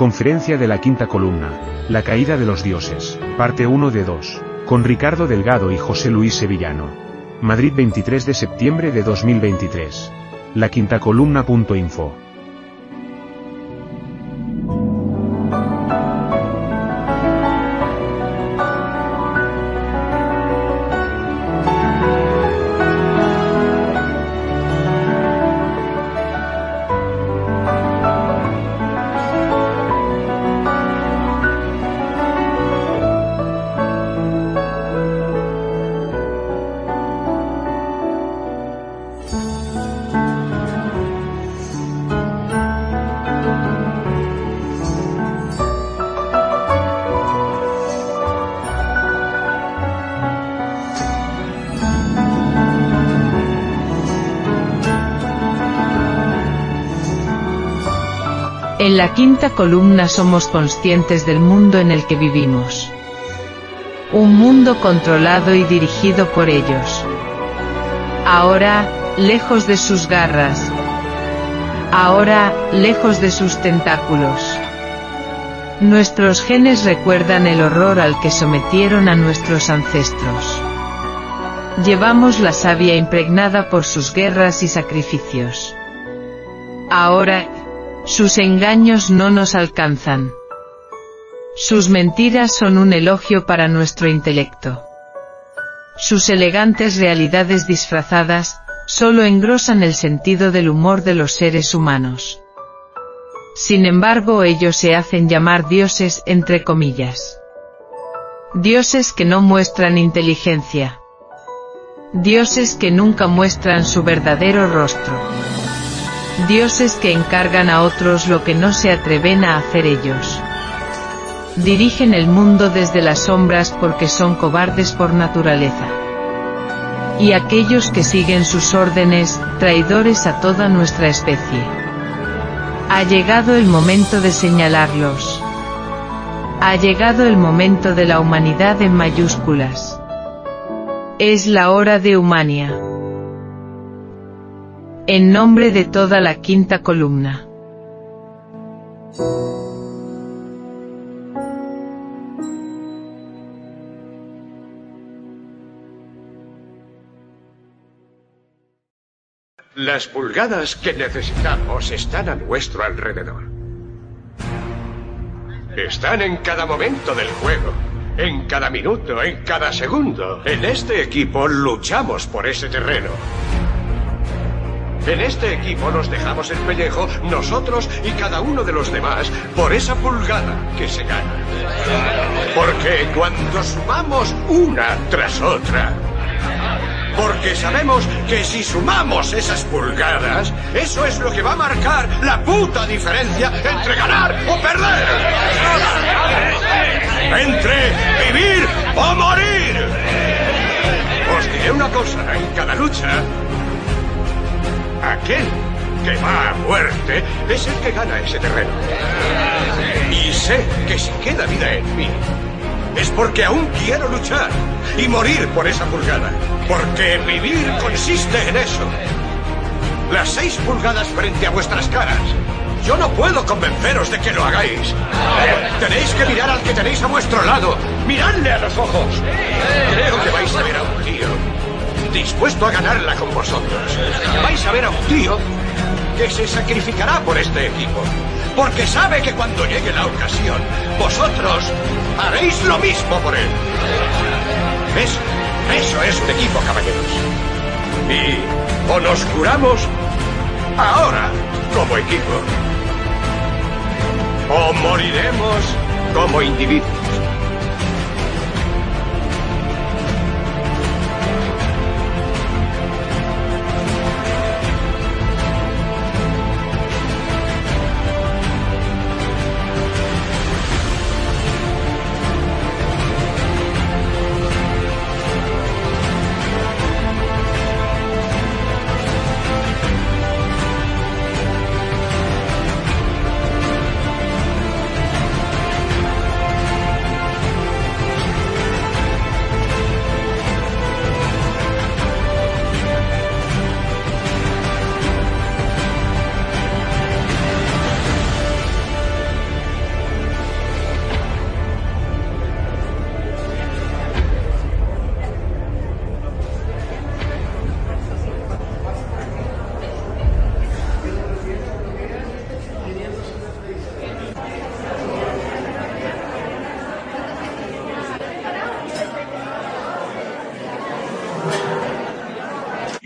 Conferencia de la Quinta Columna, La caída de los dioses, parte 1 de 2, con Ricardo Delgado y José Luis Sevillano. Madrid 23 de septiembre de 2023. laquintacolumna.info. En la Quinta Columna somos conscientes del mundo en el que vivimos. Un mundo controlado y dirigido por ellos. Ahora, lejos de sus garras. Ahora, lejos de sus tentáculos. Nuestros genes recuerdan el horror al que sometieron a nuestros ancestros. Llevamos la savia impregnada por sus guerras y sacrificios. Ahora, sus engaños no nos alcanzan. Sus mentiras son un elogio para nuestro intelecto. Sus elegantes realidades disfrazadas, solo engrosan el sentido del humor de los seres humanos. Sin embargo, ellos se hacen llamar dioses entre comillas. Dioses que no muestran inteligencia. Dioses que nunca muestran su verdadero rostro. Dioses que encargan a otros lo que no se atreven a hacer ellos. Dirigen el mundo desde las sombras porque son cobardes por naturaleza. Y aquellos que siguen sus órdenes, traidores a toda nuestra especie. Ha llegado el momento de señalarlos. Ha llegado el momento de la humanidad en mayúsculas. Es la hora de Humania. En nombre de toda la Quinta Columna. Las pulgadas que necesitamos están a nuestro alrededor. Están en cada momento del juego, en cada minuto, en cada segundo. En este equipo luchamos por ese terreno. En este equipo nos dejamos el pellejo, nosotros y cada uno de los demás, por esa pulgada que se gana. Porque cuando sumamos una tras otra, porque sabemos que si sumamos esas pulgadas, eso es lo que va a marcar la puta diferencia entre ganar o perder. Entre vivir o morir. Os diré una cosa, en cada lucha, aquel que va a muerte es el que gana ese terreno. Y sé que si queda vida en mí, es porque aún quiero luchar y morir por esa pulgada. Porque vivir consiste en eso. Las 6 pulgadas frente a vuestras caras. Yo no puedo convenceros de que lo hagáis. Tenéis que mirar al que tenéis a vuestro lado. Miradle a los ojos. Creo que vais a ver a un tío dispuesto a ganarla con vosotros. Vais a ver a un tío que se sacrificará por este equipo, porque sabe que cuando llegue la ocasión, vosotros haréis lo mismo por él. Eso es un equipo, caballeros. Y o nos curamos ahora como equipo, o moriremos como individuos.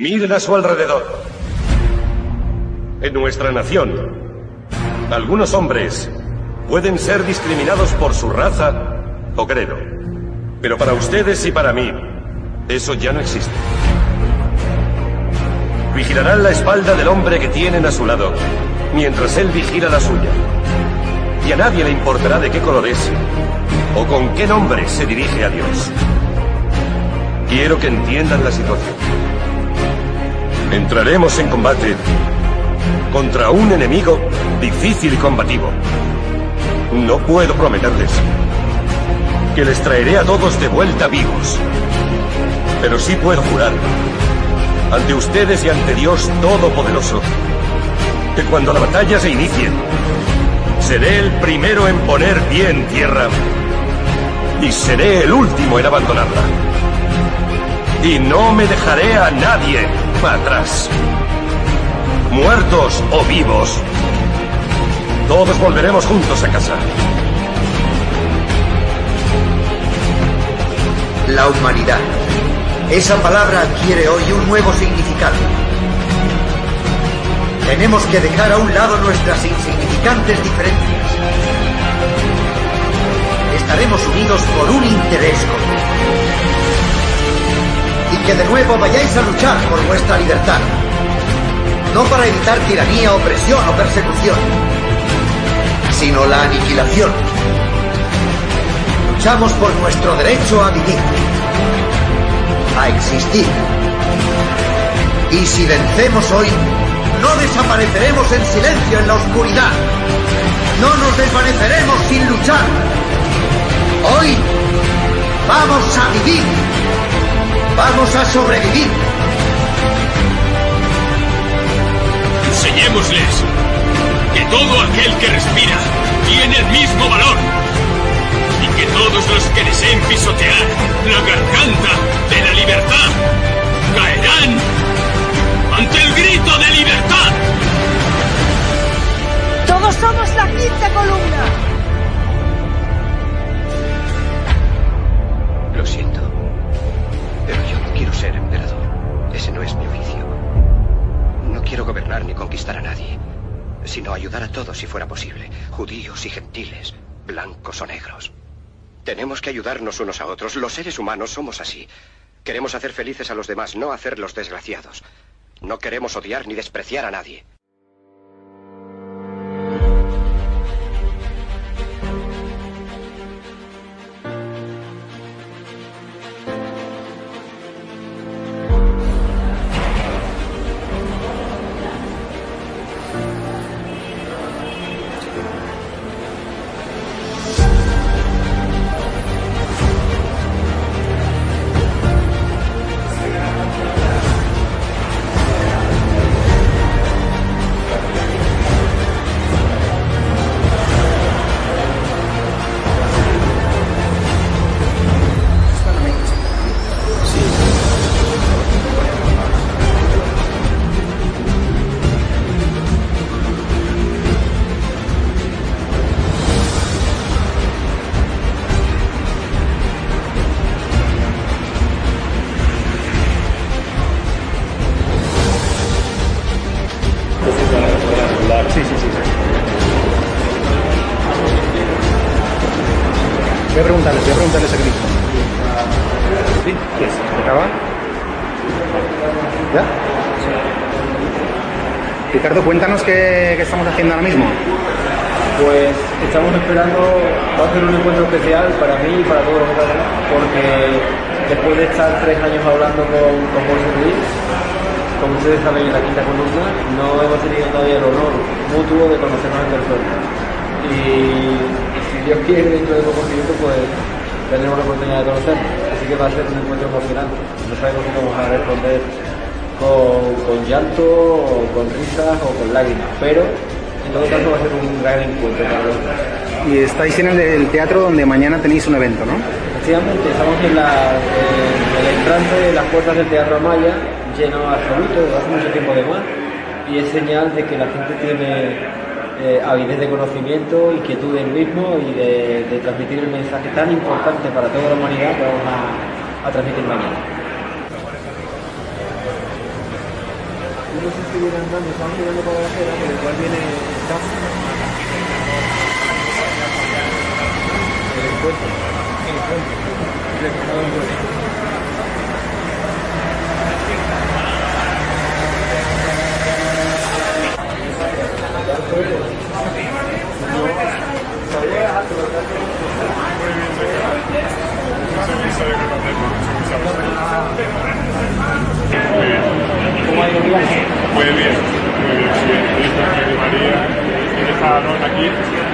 Miren a su alrededor. En nuestra nación, algunos hombres pueden ser discriminados por su raza o credo. Pero para ustedes y para mí, eso ya no existe. Vigilarán la espalda del hombre que tienen a su lado, mientras él vigila la suya. Y a nadie le importará de qué color es o con qué nombre se dirige a Dios. Quiero que entiendan la situación. Entraremos en combate contra un enemigo difícil y combativo. No puedo prometerles que les traeré a todos de vuelta vivos, pero sí puedo jurar ante ustedes y ante Dios Todopoderoso que cuando la batalla se inicie, seré el primero en poner pie en tierra y seré el último en abandonarla. Y no me dejaré a nadie atrás. Muertos o vivos, todos volveremos juntos a casa. La humanidad. Esa palabra adquiere hoy un nuevo significado. Tenemos que dejar a un lado nuestras insignificantes diferencias. Estaremos unidos por un interés común. Y que de nuevo vayáis a luchar por vuestra libertad. No para evitar tiranía, opresión o persecución, sino la aniquilación. Luchamos por nuestro derecho a vivir, a existir. Y si vencemos hoy, no desapareceremos en silencio en la oscuridad. No nos desvaneceremos sin luchar. Hoy vamos a vivir. Vamos a sobrevivir. Enseñémosles que todo aquel que respira tiene el mismo valor y que todos los que deseen pisotear la garganta de la libertad caerán ante el grito de libertad. ¡Todos somos la quinta columna! Lo siento, pero yo no quiero ser emperador. Ese no es mi oficio. No quiero gobernar ni conquistar a nadie, sino ayudar a todos si fuera posible, judíos y gentiles, blancos o negros. Tenemos que ayudarnos unos a otros. Los seres humanos somos así. Queremos hacer felices a los demás, no hacerlos desgraciados. No queremos odiar ni despreciar a nadie. Voy a preguntarles a Cristo. ¿Sí? ¿Qué es? ¿Acaba? ¿Ya? Ricardo, cuéntanos qué estamos haciendo ahora mismo. Pues estamos esperando, va a ser un encuentro especial para mí y para todos los demás, porque después de estar 3 años hablando con José Luis, como ustedes saben en la quinta columna, no hemos tenido todavía el honor mutuo de conocernos en persona. Y si Dios quiere, dentro de poco tiempo, pues tendremos la oportunidad de conocernos. Así que va a ser un encuentro emocionante. No sabemos si vamos a responder con llanto, o con risas, o con lágrimas, pero en todo caso va a ser un gran encuentro para los dos. Y estáis en el teatro donde mañana tenéis un evento, ¿no? Efectivamente, estamos en el entrante de las puertas del Teatro Amaya, lleno absoluto, desde hace mucho tiempo además, y es señal de que la gente tiene avidez de conocimiento, inquietud del mismo y de transmitir el mensaje tan importante para toda la humanidad que vamos a transmitir mañana. algunos estuvieran andando, estaban mirando para la acera, pero igual viene el campo. El encuentro. ¿Cómo ha ido el viaje? Muy bien, sí. María y deja a Aaron aquí.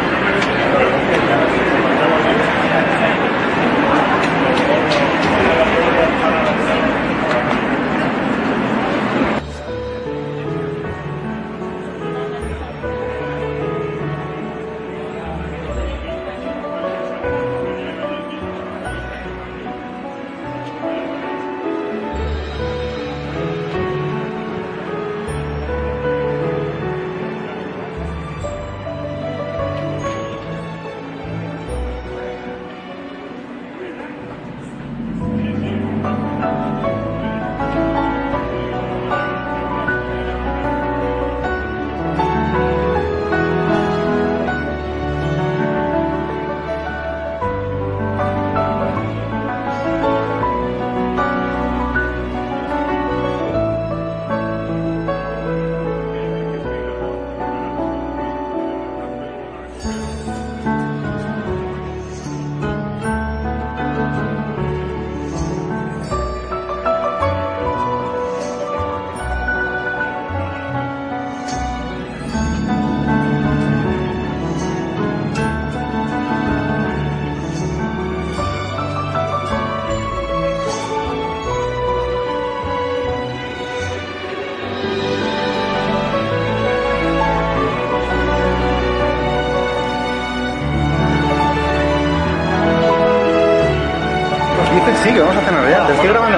Sí, que vamos a cenar ya. ¿Te estoy grabando?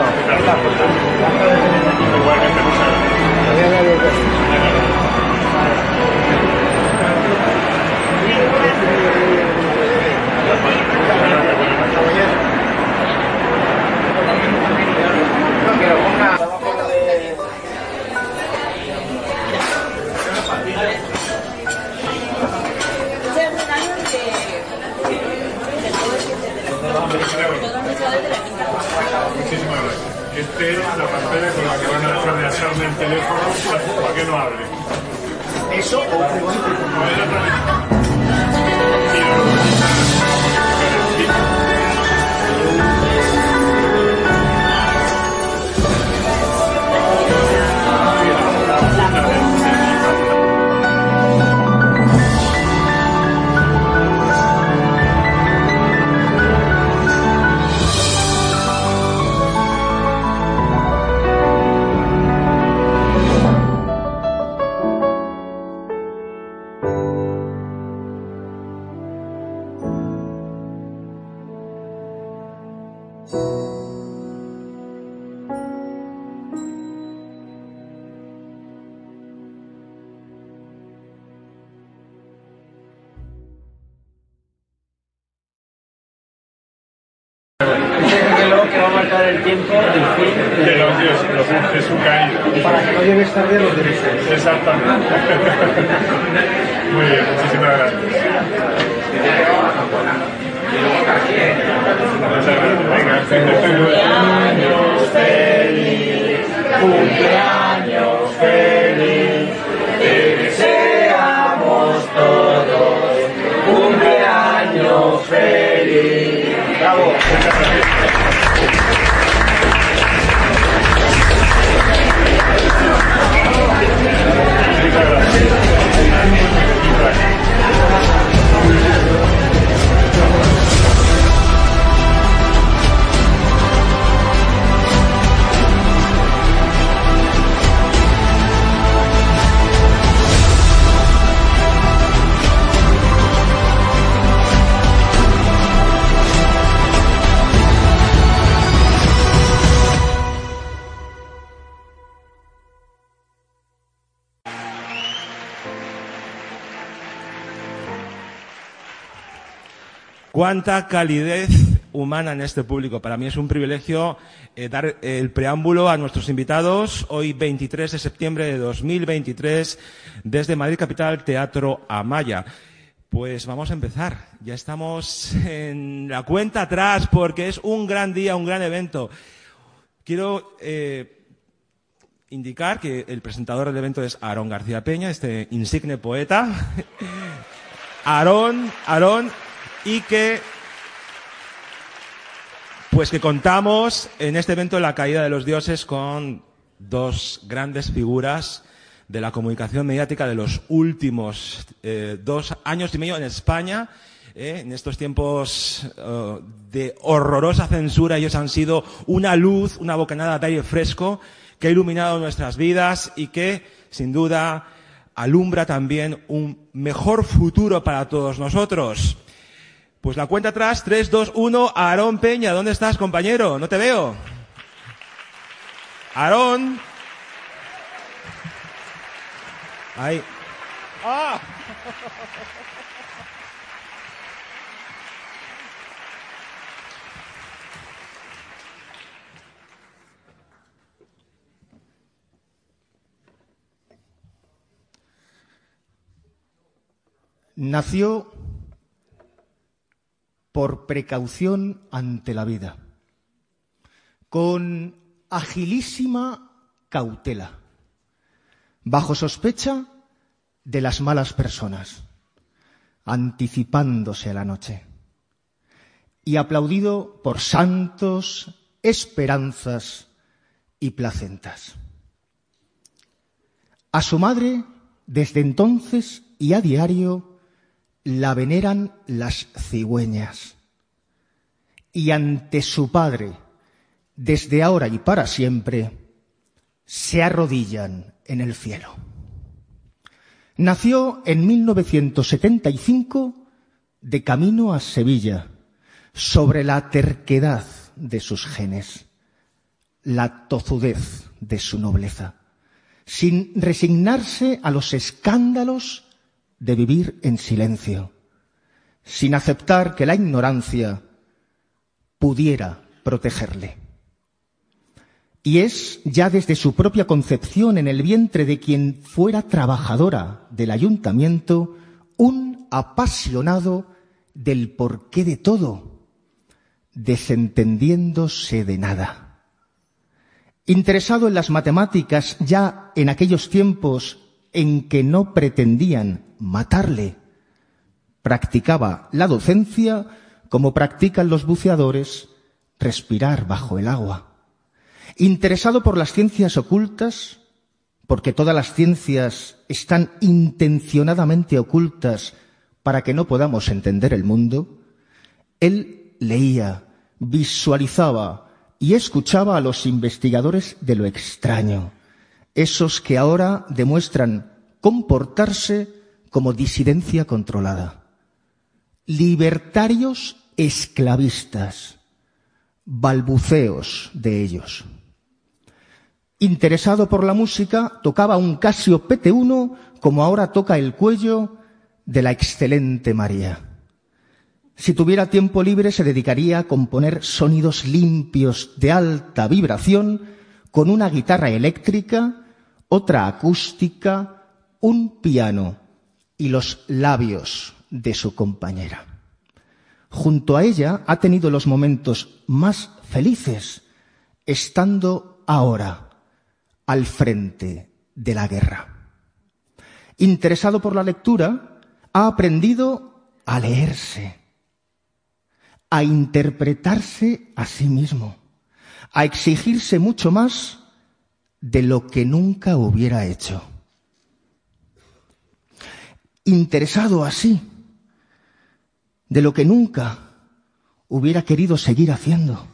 Muchísimas gracias. Esta es la pantalla con la que van a flanearme el teléfono para que no hable. ¿Eso o un frigorífico? Que va a marcar el tiempo del fin de los dioses, de su caída. Para que no llegues tarde a los derechos. Exactamente. Muy bien, muchísimas gracias. Cumpleaños feliz, cumpleaños feliz, te deseamos todos, cumpleaños feliz. Bravo. Cuánta calidez humana en este público. Para mí es un privilegio dar el preámbulo a nuestros invitados hoy 23 de septiembre de 2023 desde Madrid Capital Teatro Amaya. Pues vamos a empezar. Ya estamos en la cuenta atrás porque es un gran día, un gran evento. Quiero indicar que el presentador del evento es Aarón García Peña, este insigne poeta. Aarón, y que contamos en este evento de la caída de los dioses con dos grandes figuras de la comunicación mediática de los últimos 2 años y medio en España. En estos tiempos de horrorosa censura, ellos han sido una luz, una bocanada de aire fresco que ha iluminado nuestras vidas y que, sin duda, alumbra también un mejor futuro para todos nosotros. Pues la cuenta atrás, 3, 2, 1, Aarón Peña, ¿dónde estás, compañero? No te veo. Aarón. Ahí. ¡Ah! Nació por precaución ante la vida, con agilísima cautela, bajo sospecha de las malas personas, anticipándose a la noche, y aplaudido por santos, esperanzas y placentas. A su madre, desde entonces y a diario, la veneran las cigüeñas, y ante su padre, desde ahora y para siempre, se arrodillan en el cielo. Nació en 1975 de camino a Sevilla, sobre la terquedad de sus genes, la tozudez de su nobleza, sin resignarse a los escándalos de vivir en silencio, sin aceptar que la ignorancia pudiera protegerle. Y es ya desde su propia concepción en el vientre de quien fuera trabajadora del ayuntamiento un apasionado del porqué de todo, desentendiéndose de nada. Interesado en las matemáticas ya en aquellos tiempos en que no pretendían matarle, practicaba la docencia como practican los buceadores, respirar bajo el agua. Interesado por las ciencias ocultas, porque todas las ciencias están intencionadamente ocultas para que no podamos entender el mundo, él leía, visualizaba y escuchaba a los investigadores de lo extraño, esos que ahora demuestran comportarse como disidencia controlada, libertarios esclavistas, balbuceos de ellos. Interesado por la música, tocaba un Casio PT1 como ahora toca el cuello de la excelente María. Si tuviera tiempo libre se dedicaría a componer sonidos limpios de alta vibración con una guitarra eléctrica, otra acústica, un piano y los labios de su compañera. Junto a ella ha tenido los momentos más felices, estando ahora al frente de la guerra. Interesado por la lectura, ha aprendido a leerse, a interpretarse a sí mismo, a exigirse mucho más de lo que nunca hubiera hecho. Interesado así de lo que nunca hubiera querido seguir haciendo.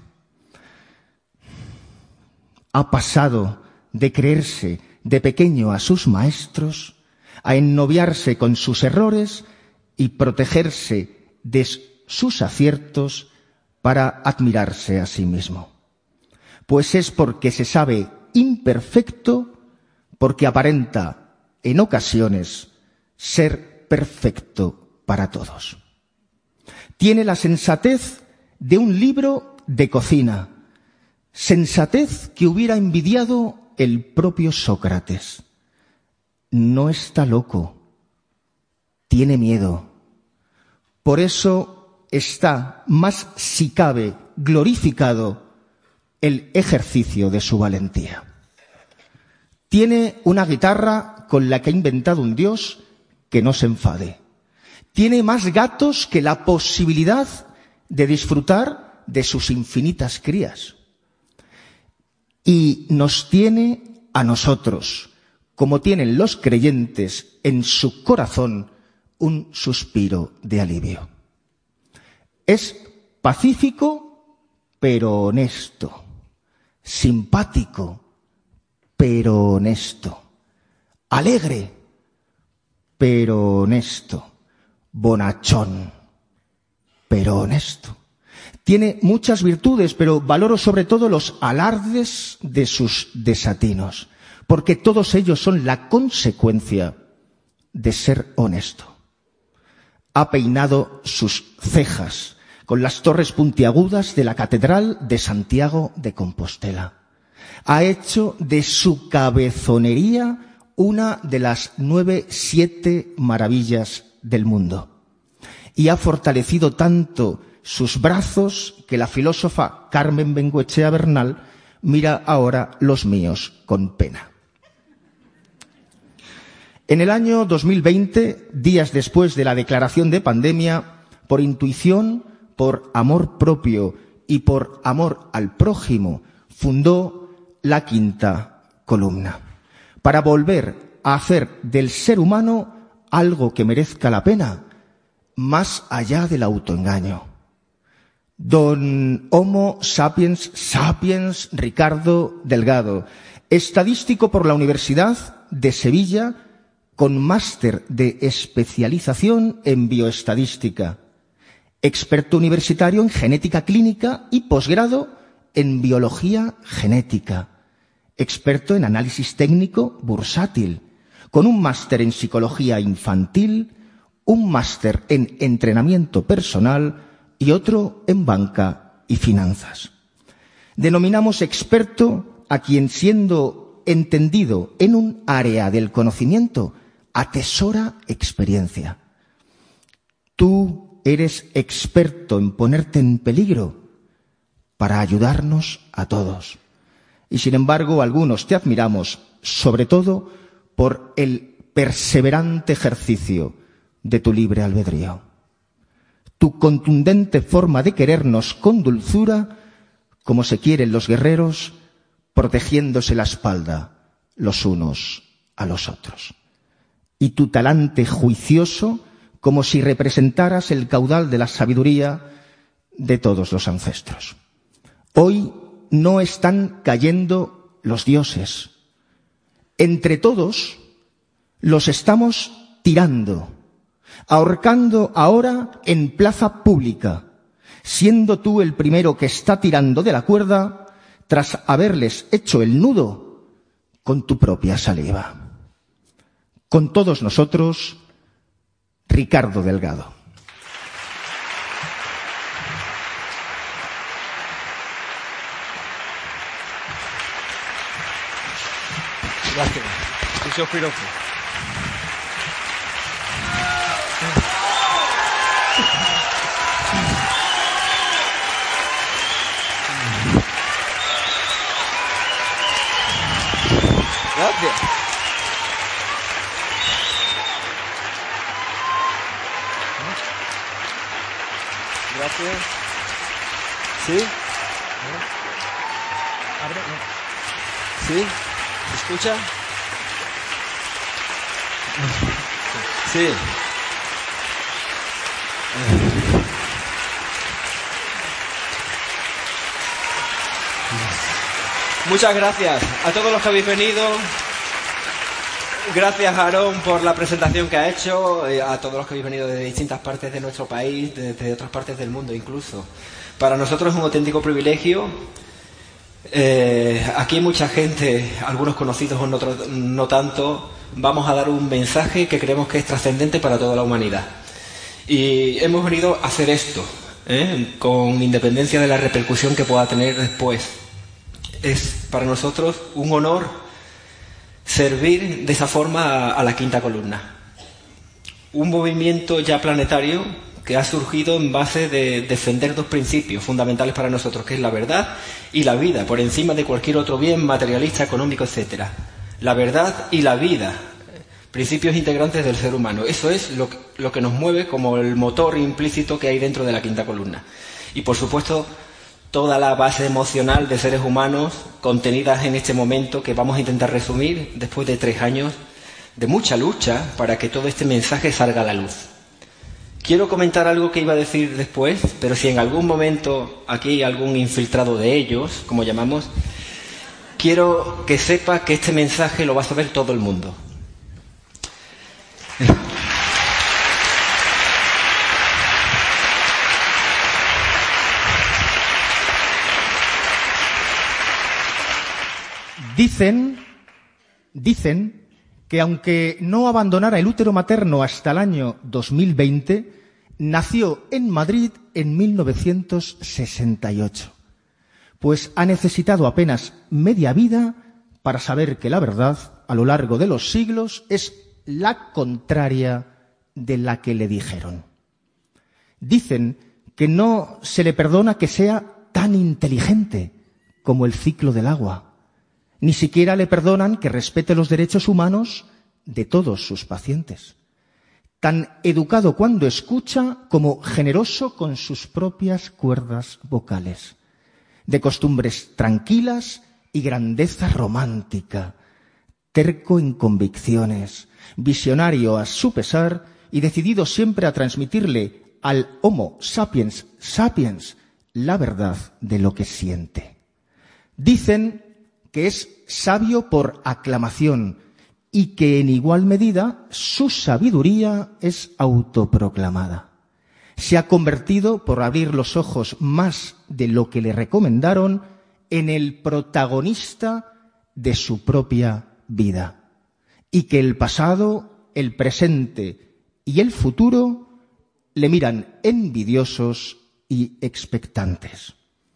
Ha pasado de creerse de pequeño a sus maestros, a ennoviarse con sus errores y protegerse de sus aciertos para admirarse a sí mismo. Pues es porque se sabe imperfecto, porque aparenta en ocasiones ser perfecto para todos. Tiene la sensatez de un libro de cocina. Sensatez que hubiera envidiado el propio Sócrates. No está loco, tiene miedo. Por eso está más, si cabe, glorificado el ejercicio de su valentía. Tiene una guitarra con la que ha inventado un dios que no se enfade. Tiene más gatos que la posibilidad de disfrutar de sus infinitas crías. Y nos tiene a nosotros, como tienen los creyentes en su corazón, un suspiro de alivio. Es pacífico, pero honesto. Simpático, pero honesto. Alegre, pero honesto. Bonachón, pero honesto. Tiene muchas virtudes, pero valoro sobre todo los alardes de sus desatinos, porque todos ellos son la consecuencia de ser honesto. Ha peinado sus cejas con las torres puntiagudas de la Catedral de Santiago de Compostela. Ha hecho de su cabezonería una de las 7 maravillas del mundo. Y ha fortalecido tanto sus brazos que la filósofa Carmen Bengoechea Bernal mira ahora los míos con pena. En el año 2020, días después de la declaración de pandemia, por intuición, por amor propio y por amor al prójimo, fundó la Quinta Columna, para volver a hacer del ser humano algo que merezca la pena, más allá del autoengaño. Don Homo sapiens sapiens Ricardo Delgado, estadístico por la Universidad de Sevilla, con máster de especialización en bioestadística, experto universitario en genética clínica y posgrado en biología genética, experto en análisis técnico bursátil, con un máster en psicología infantil, un máster en entrenamiento personal y otro en banca y finanzas. Denominamos experto a quien, siendo entendido en un área del conocimiento, atesora experiencia. Tú eres experto en ponerte en peligro para ayudarnos a todos. Y sin embargo, algunos te admiramos, sobre todo por el perseverante ejercicio de tu libre albedrío. Tu contundente forma de querernos con dulzura, como se quieren los guerreros, protegiéndose la espalda los unos a los otros. Y tu talante juicioso, como si representaras el caudal de la sabiduría de todos los ancestros. Hoy no están cayendo los dioses. Entre todos los estamos tirando, ahorcando ahora en plaza pública, siendo tú el primero que está tirando de la cuerda tras haberles hecho el nudo con tu propia saliva. Con todos nosotros, Ricardo Delgado. Gracias. Muchos piropos. Gracias. Gracias. ¿Sí? ¿Sí? ¿Me escucha? Sí. Muchas gracias a todos los que habéis venido. Gracias, Aarón, por la presentación que ha hecho, a todos los que habéis venido de distintas partes de nuestro país, de otras partes del mundo incluso. Para nosotros es un auténtico privilegio. Aquí hay mucha gente, algunos conocidos o no tanto. Vamos a dar un mensaje que creemos que es trascendente para toda la humanidad. Y hemos venido a hacer esto, con independencia de la repercusión que pueda tener después. Es para nosotros un honor servir de esa forma a la Quinta Columna. Un movimiento ya planetario que ha surgido en base de defender dos principios fundamentales para nosotros, que es la verdad y la vida, por encima de cualquier otro bien materialista, económico, etc. La verdad y la vida, principios integrantes del ser humano. Eso es lo que nos mueve como el motor implícito que hay dentro de la Quinta Columna. Y, por supuesto, toda la base emocional de seres humanos contenidas en este momento que vamos a intentar resumir después de 3 años de mucha lucha para que todo este mensaje salga a la luz. Quiero comentar algo que iba a decir después, pero si en algún momento aquí hay algún infiltrado de ellos, como llamamos, quiero que sepa que este mensaje lo va a saber todo el mundo. Dicen que aunque no abandonara el útero materno hasta el año 2020, nació en Madrid en 1968. Pues ha necesitado apenas media vida para saber que la verdad, a lo largo de los siglos, es la contraria de la que le dijeron. Dicen que no se le perdona que sea tan inteligente como el ciclo del agua. Ni siquiera le perdonan que respete los derechos humanos de todos sus pacientes. Tan educado cuando escucha como generoso con sus propias cuerdas vocales. De costumbres tranquilas y grandeza romántica. Terco en convicciones, visionario a su pesar y decidido siempre a transmitirle al Homo sapiens sapiens la verdad de lo que siente. Dicen que es sabio por aclamación y que en igual medida su sabiduría es autoproclamada. Se ha convertido, por abrir los ojos más de lo que le recomendaron, en el protagonista de su propia vida. Y que el pasado, el presente y el futuro le miran envidiosos y expectantes.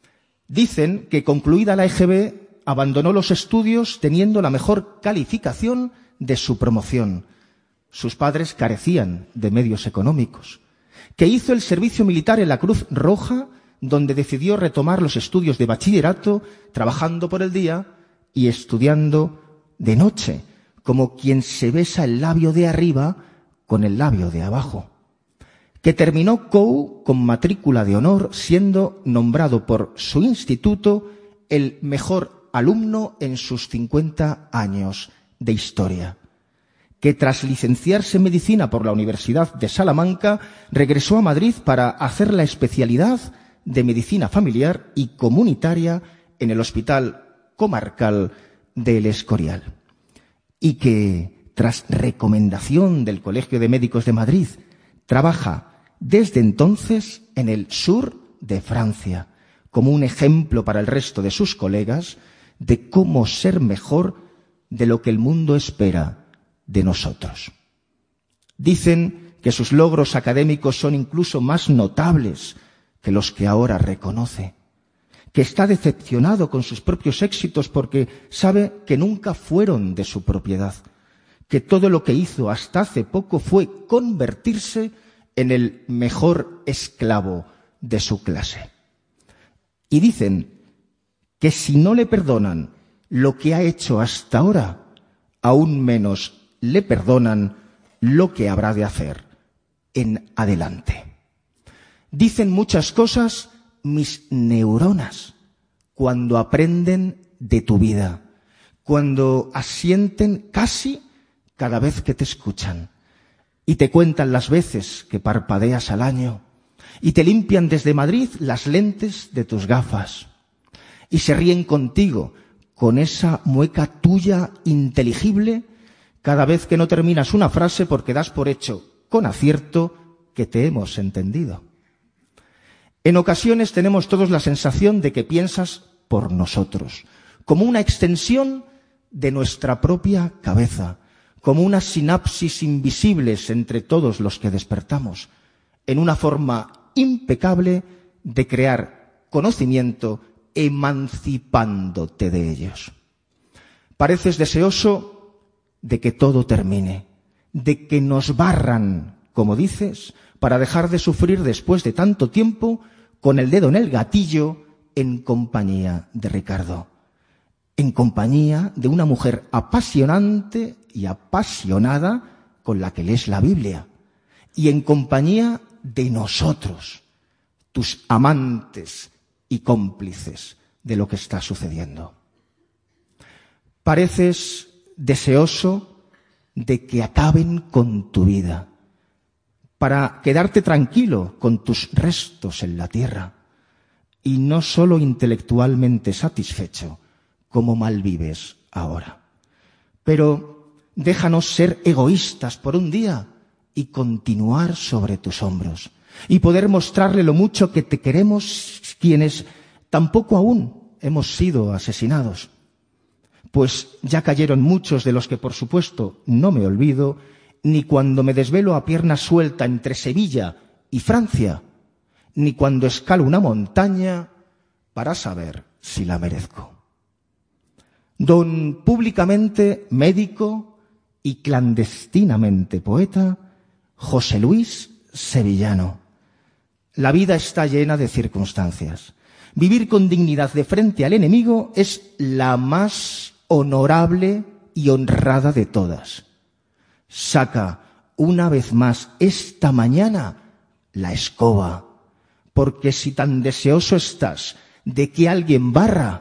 Dicen que concluida la EGB, abandonó los estudios teniendo la mejor calificación de su promoción. Sus padres carecían de medios económicos. Que hizo el servicio militar en la Cruz Roja, donde decidió retomar los estudios de bachillerato, trabajando por el día y estudiando de noche, como quien se besa el labio de arriba con el labio de abajo. Que terminó COU con matrícula de honor, siendo nombrado por su instituto el mejor alumno en sus 50 años de historia. Que tras licenciarse en Medicina por la Universidad de Salamanca, regresó a Madrid para hacer la especialidad de Medicina Familiar y Comunitaria en el Hospital Comarcal del Escorial. Y que, tras recomendación del Colegio de Médicos de Madrid, trabaja desde entonces en el sur de Francia, como un ejemplo para el resto de sus colegas de cómo ser mejor de lo que el mundo espera de nosotros. Dicen que sus logros académicos son incluso más notables que los que ahora reconoce, que está decepcionado con sus propios éxitos porque sabe que nunca fueron de su propiedad, que todo lo que hizo hasta hace poco fue convertirse en el mejor esclavo de su clase. Y dicen que si no le perdonan lo que ha hecho hasta ahora, aún menos le perdonan lo que habrá de hacer en adelante. Dicen muchas cosas mis neuronas cuando aprenden de tu vida, cuando asienten casi cada vez que te escuchan y te cuentan las veces que parpadeas al año y te limpian desde Madrid las lentes de tus gafas y se ríen contigo con esa mueca tuya inteligible cada vez que no terminas una frase porque das por hecho, con acierto, que te hemos entendido. En ocasiones tenemos todos la sensación de que piensas por nosotros, como una extensión de nuestra propia cabeza, como unas sinapsis invisibles entre todos los que despertamos, en una forma impecable de crear conocimiento emancipándote de ellos. Pareces deseoso de que todo termine, de que nos barran, como dices, para dejar de sufrir después de tanto tiempo con el dedo en el gatillo en compañía de Ricardo, en compañía de una mujer apasionante y apasionada con la que lees la Biblia, y en compañía de nosotros, tus amantes y cómplices de lo que está sucediendo. Pareces deseoso de que acaben con tu vida, para quedarte tranquilo con tus restos en la tierra, y no solo intelectualmente satisfecho, como malvives ahora. Pero déjanos ser egoístas por un día y continuar sobre tus hombros, y poder mostrarle lo mucho que te queremos quienes tampoco aún hemos sido asesinados. Pues ya cayeron muchos de los que, por supuesto, no me olvido, ni cuando me desvelo a pierna suelta entre Sevilla y Francia, ni cuando escalo una montaña para saber si la merezco. Don públicamente médico y clandestinamente poeta, José Luis Sevillano. La vida está llena de circunstancias. Vivir con dignidad de frente al enemigo es la más honorable y honrada de todas. Saca una vez más esta mañana la escoba, porque si tan deseoso estás de que alguien barra,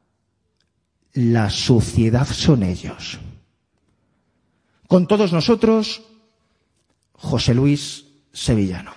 la suciedad son ellos. Con todos nosotros, José Luis Sevillano.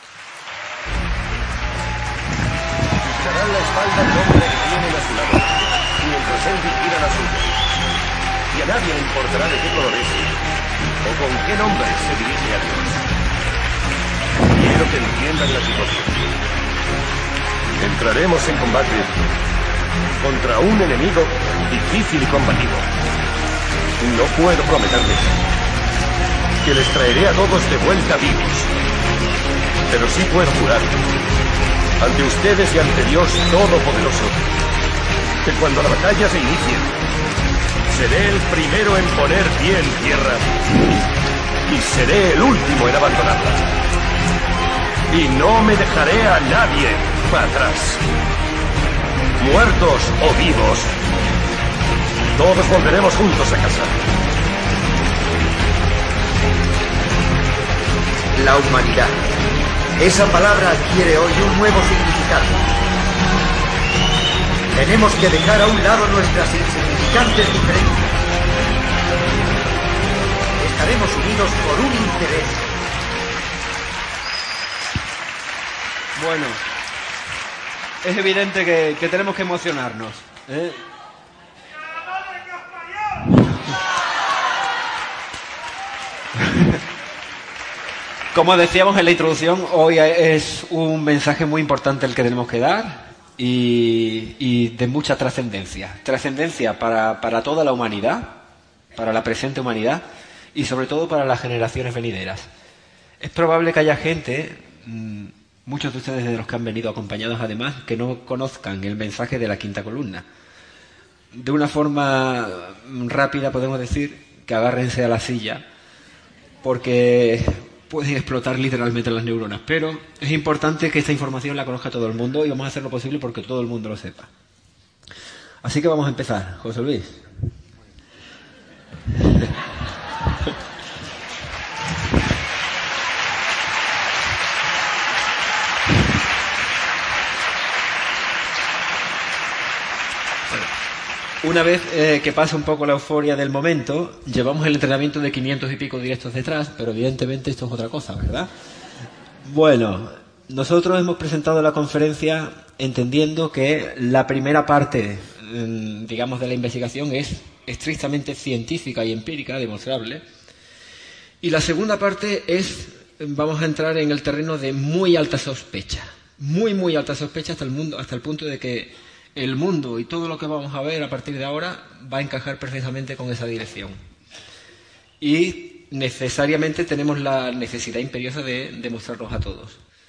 Darán la espalda al hombre que tienen a su lado, mientras él vigila la suya. Y a nadie le importará de qué color es, o con qué nombre se dirige a Dios. Quiero que entiendan la situación. Entraremos en combate contra un enemigo difícil y combativo. No puedo prometerles que les traeré a todos de vuelta vivos, pero sí puedo jurar ante ustedes y ante Dios Todopoderoso que cuando la batalla se inicie, seré el primero en poner pie en tierra y seré el último en abandonarla. Y no me dejaré a nadie para atrás. Muertos o vivos, todos volveremos juntos a casa. La humanidad. Esa palabra adquiere hoy un nuevo significado. Tenemos que dejar a un lado nuestras insignificantes diferencias. Estaremos unidos por un interés. Bueno, es evidente que tenemos que emocionarnos, ¿eh? Como decíamos en la introducción, hoy es un mensaje muy importante el que tenemos que dar y de mucha trascendencia. Trascendencia para toda la humanidad, para la presente humanidad y sobre todo para las generaciones venideras. Es probable que haya gente, muchos de ustedes de los que han venido acompañados además, que no conozcan el mensaje de la quinta columna. De una forma rápida podemos decir que agárrense a la silla, porque pueden explotar literalmente las neuronas, pero es importante que esta información la conozca todo el mundo y vamos a hacer lo posible porque todo el mundo lo sepa. Así que vamos a empezar, José Luis. Una vez que pasa un poco la euforia del momento, llevamos el entrenamiento de 500 y pico directos detrás, pero evidentemente esto es otra cosa, ¿verdad? Bueno, nosotros hemos presentado la conferencia entendiendo que la primera parte, digamos, de la investigación es estrictamente científica y empírica, demostrable, y la segunda parte es, vamos a entrar en el terreno de muy alta sospecha, muy alta sospecha hasta el punto de que el mundo y todo lo que vamos a ver a partir de ahora va a encajar perfectamente con esa dirección. Y necesariamente tenemos la necesidad imperiosa de demostrarlos a todos.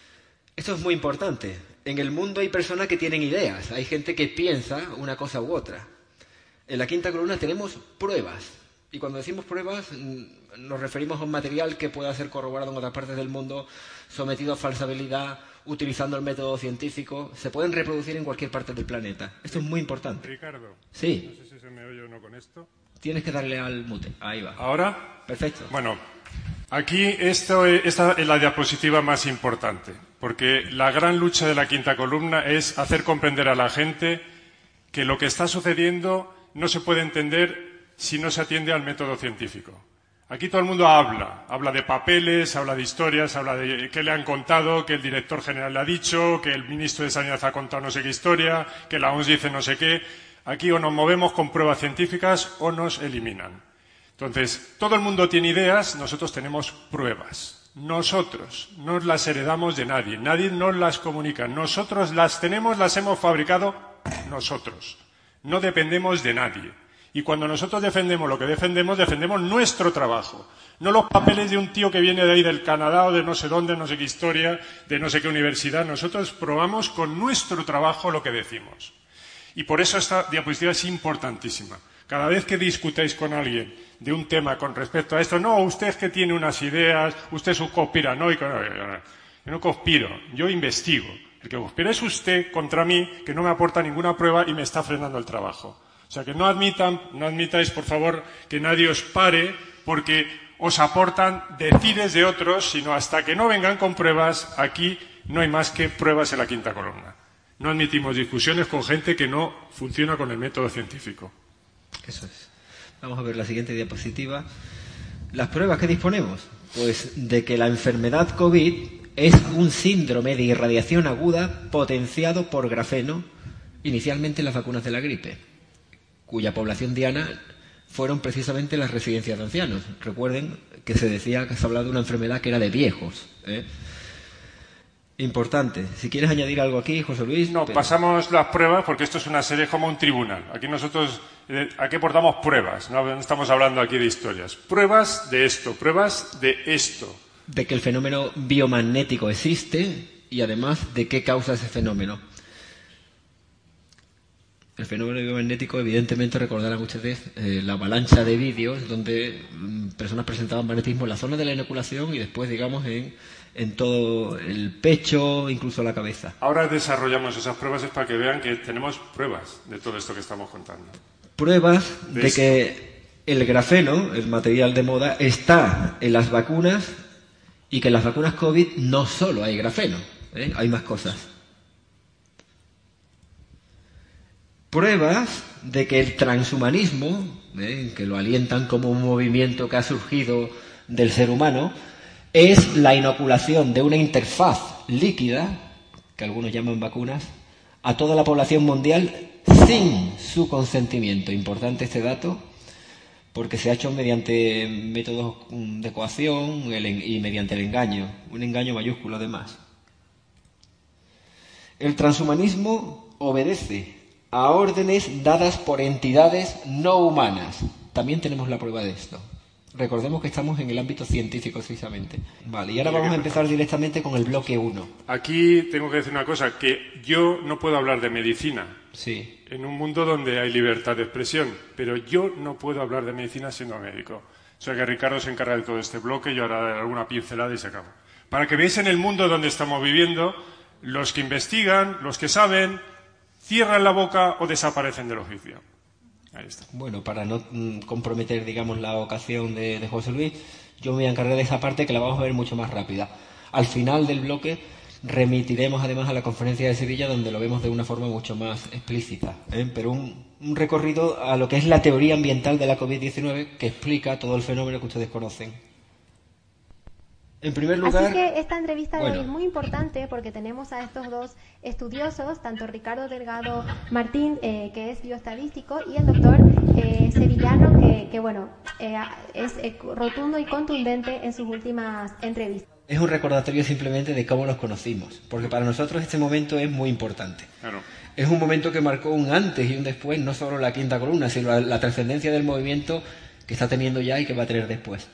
Esto es muy importante. En el mundo hay personas que tienen ideas, hay gente que piensa una cosa u otra. En la quinta columna tenemos pruebas. Y cuando decimos pruebas, nos referimos a un material que pueda ser corroborado en otras partes del mundo, sometido a falsabilidad, utilizando el método científico. Se pueden reproducir en cualquier parte del planeta. Esto es muy importante. Ricardo. Sí. No sé si se me oye o no con esto. Tienes que darle al mute. Ahí va. ¿Ahora? Perfecto. Bueno, aquí esta es la diapositiva más importante, porque la gran lucha de la quinta columna es hacer comprender a la gente que lo que está sucediendo no se puede entender si no se atiende al método científico. Aquí todo el mundo habla de papeles, habla de historias, habla de qué le han contado, que el director general le ha dicho, que el ministro de Sanidad ha contado no sé qué historia, que la OMS dice no sé qué. Aquí o nos movemos con pruebas científicas o nos eliminan. Entonces, todo el mundo tiene ideas, nosotros tenemos pruebas. Nosotros no las heredamos de nadie, nadie nos las comunica. Nosotros las tenemos, las hemos fabricado nosotros. No dependemos de nadie. Y cuando nosotros defendemos lo que defendemos, defendemos nuestro trabajo. No los papeles de un tío que viene de ahí del Canadá o de no sé dónde, no sé qué historia, de no sé qué universidad. Nosotros probamos con nuestro trabajo lo que decimos. Y por eso esta diapositiva es importantísima. Cada vez que discutáis con alguien de un tema con respecto a esto, no, usted es que tiene unas ideas, usted es un conspiranoico. No, yo no conspiro, yo investigo. El que conspira es usted contra mí, que no me aporta ninguna prueba y me está frenando el trabajo. O sea, que no admitáis, por favor, que nadie os pare porque os aportan decides de otros, sino hasta que no vengan con pruebas, aquí no hay más que pruebas en la quinta columna. No admitimos discusiones con gente que no funciona con el método científico. Eso es. Vamos a ver la siguiente diapositiva. ¿Las pruebas que disponemos? Pues de que la enfermedad COVID es un síndrome de irradiación aguda potenciado por grafeno, inicialmente en las vacunas de la gripe, cuya población diana fueron precisamente las residencias de ancianos. Recuerden que se decía que se hablaba de una enfermedad que era de viejos. Importante. Si quieres añadir algo aquí, José Luis. No, pasamos las pruebas porque esto es una serie como un tribunal. Aquí nosotros, aquí aportamos pruebas, no estamos hablando aquí de historias. Pruebas de esto, pruebas de esto. De que el fenómeno biomagnético existe y además de qué causa ese fenómeno. El fenómeno biomagnético, evidentemente, recordarán ustedes la avalancha de vídeos donde personas presentaban magnetismo en la zona de la inoculación y después, digamos, en todo el pecho, incluso la cabeza. Ahora desarrollamos esas pruebas es para que vean que tenemos pruebas de todo esto que estamos contando. Pruebas de que el grafeno, el material de moda, está en las vacunas y que en las vacunas COVID no solo hay grafeno, hay más cosas. Pruebas de que el transhumanismo, que lo alientan como un movimiento que ha surgido del ser humano, es la inoculación de una interfaz líquida, que algunos llaman vacunas, a toda la población mundial sin su consentimiento. Importante este dato, porque se ha hecho mediante métodos de coacción y mediante el engaño, un engaño mayúsculo además. El transhumanismo obedece a órdenes dadas por entidades no humanas. También tenemos la prueba de esto. Recordemos que estamos en el ámbito científico, precisamente. Vale, y ahora vamos a empezar directamente con el bloque 1. Aquí tengo que decir una cosa, que yo no puedo hablar de medicina. Sí. En un mundo donde hay libertad de expresión, pero yo no puedo hablar de medicina siendo médico. O sea que Ricardo se encarga de todo este bloque, yo haré alguna pincelada y se acaba. Para que veáis en el mundo donde estamos viviendo, los que investigan, los que saben, cierran la boca o desaparecen del oficio. Ahí está. Bueno, para no comprometer, digamos, la ocasión de José Luis, yo me voy a encargar de esa parte que la vamos a ver mucho más rápida. Al final del bloque remitiremos además a la conferencia de Sevilla, donde lo vemos de una forma mucho más explícita. Pero un recorrido a lo que es la teoría ambiental de la COVID-19 que explica todo el fenómeno que ustedes conocen. En primer lugar, así que esta entrevista de hoy es muy importante porque tenemos a estos dos estudiosos, tanto Ricardo Delgado Martín, que es bioestadístico, y el doctor Sevillano, que es rotundo y contundente en sus últimas entrevistas. Es un recordatorio simplemente de cómo nos conocimos, porque para nosotros este momento es muy importante. Claro. Es un momento que marcó un antes y un después, no solo la quinta columna, sino la trascendencia del movimiento que está teniendo ya y que va a tener después.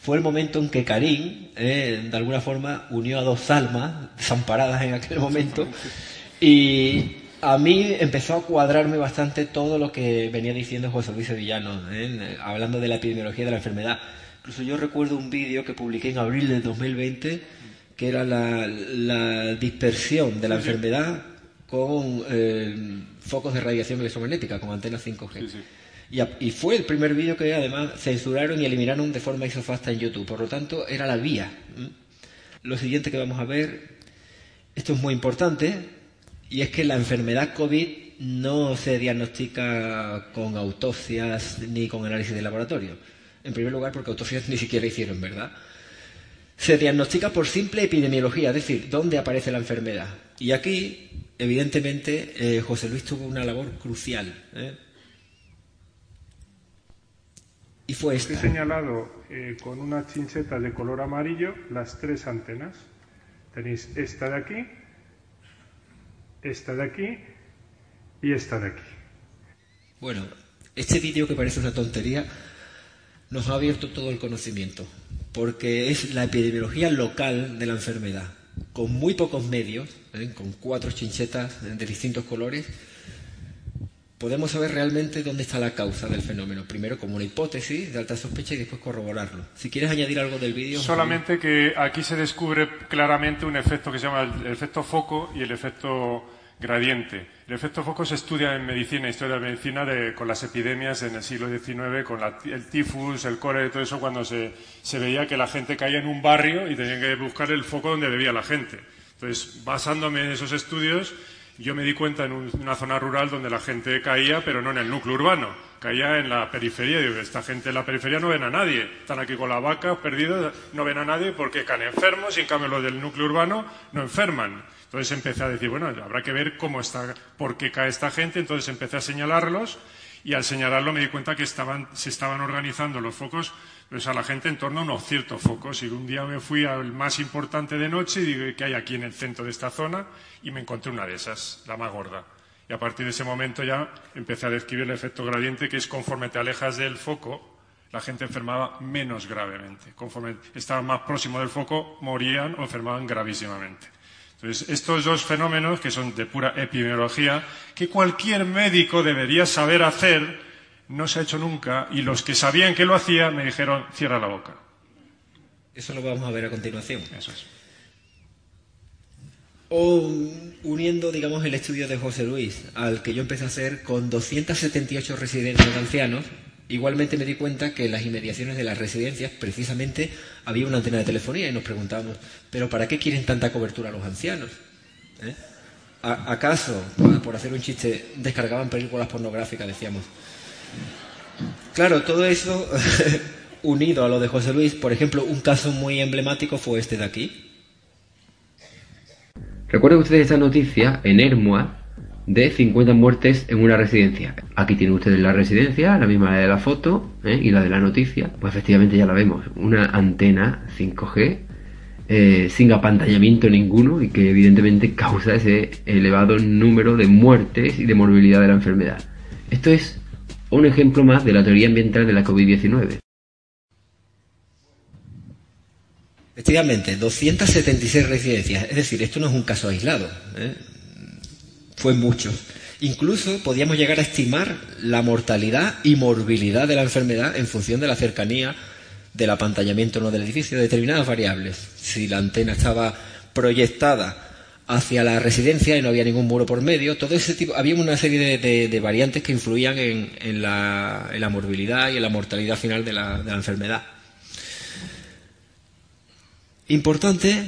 fue el momento en que Karim, de alguna forma, unió a dos almas desamparadas en aquel momento, y a mí empezó a cuadrarme bastante todo lo que venía diciendo José Luis Sevillano, hablando de la epidemiología de la enfermedad. Incluso yo recuerdo un vídeo que publiqué en abril del 2020, que era la dispersión de la enfermedad con focos de radiación electromagnética, con antenas 5G. Sí, sí. Y fue el primer vídeo que además censuraron y eliminaron de forma isofasta en YouTube. Por lo tanto, era la vía. Lo siguiente que vamos a ver, esto es muy importante, y es que la enfermedad COVID no se diagnostica con autopsias ni con análisis de laboratorio. En primer lugar, porque autopsias ni siquiera hicieron, ¿verdad? Se diagnostica por simple epidemiología, es decir, dónde aparece la enfermedad. Y aquí, evidentemente, José Luis tuvo una labor crucial, y fue esta. He señalado con unas chinchetas de color amarillo las 3 antenas. Tenéis esta de aquí y esta de aquí. Bueno, este vídeo, que parece una tontería, nos ha abierto todo el conocimiento, porque es la epidemiología local de la enfermedad, con muy pocos medios, con 4 chinchetas de distintos colores. Podemos saber realmente dónde está la causa del fenómeno, primero como una hipótesis de alta sospecha y después corroborarlo. Si quieres añadir algo del vídeo... Solamente que aquí se descubre claramente un efecto que se llama el efecto foco y el efecto gradiente. El efecto foco se estudia en medicina, historia de medicina, con las epidemias en el siglo XIX, con el tifus, el cólera y todo eso, cuando se veía que la gente caía en un barrio y tenían que buscar el foco donde debía la gente. Entonces, basándome en esos estudios, yo me di cuenta en una zona rural donde la gente caía, pero no en el núcleo urbano, caía en la periferia. Y digo, esta gente en la periferia no ven a nadie, están aquí con la vaca perdidos, no ven a nadie porque caen enfermos, y en cambio los del núcleo urbano no enferman. Entonces empecé a decir, bueno, habrá que ver por qué cae esta gente. Entonces empecé a señalarlos, y al señalarlo me di cuenta que se estaban organizando los focos, pues, a la gente en torno a unos ciertos focos. Y un día me fui al más importante de noche y digo, ¿qué hay aquí en el centro de esta zona? Y me encontré una de esas, la más gorda. Y a partir de ese momento ya empecé a describir el efecto gradiente, que es conforme te alejas del foco, la gente enfermaba menos gravemente. Conforme estaban más próximo del foco, morían o enfermaban gravísimamente. Entonces, estos dos fenómenos, que son de pura epidemiología, que cualquier médico debería saber hacer, no se ha hecho nunca, y los que sabían que lo hacía me dijeron, cierra la boca. Eso lo vamos a ver a continuación. Eso es. Uniendo, digamos, el estudio de José Luis al que yo empecé a hacer con 278 residencias de ancianos, igualmente me di cuenta que en las inmediaciones de las residencias precisamente había una antena de telefonía, y nos preguntábamos, ¿pero para qué quieren tanta cobertura los ancianos? ¿Acaso, por hacer un chiste, descargaban películas pornográficas, decíamos? Claro, todo eso unido a lo de José Luis. Por ejemplo, un caso muy emblemático fue este de aquí. Recuerden ustedes esta noticia en Hermua de 50 muertes en una residencia. Aquí tienen ustedes la residencia, la misma de la foto, y la de la noticia. Pues efectivamente ya la vemos, una antena 5G sin apantallamiento ninguno, y que evidentemente causa ese elevado número de muertes y de morbilidad de la enfermedad. Esto es un ejemplo más de la teoría ambiental de la COVID-19. Efectivamente, 276 residencias. Es decir, esto no es un caso aislado, fue mucho. Incluso podíamos llegar a estimar la mortalidad y morbilidad de la enfermedad en función de la cercanía del apantallamiento o no del edificio, de determinadas variables. Si la antena estaba proyectada hacia la residencia y no había ningún muro por medio, todo ese tipo, había una serie de variantes que influían en la morbilidad y en la mortalidad final de la enfermedad. Importante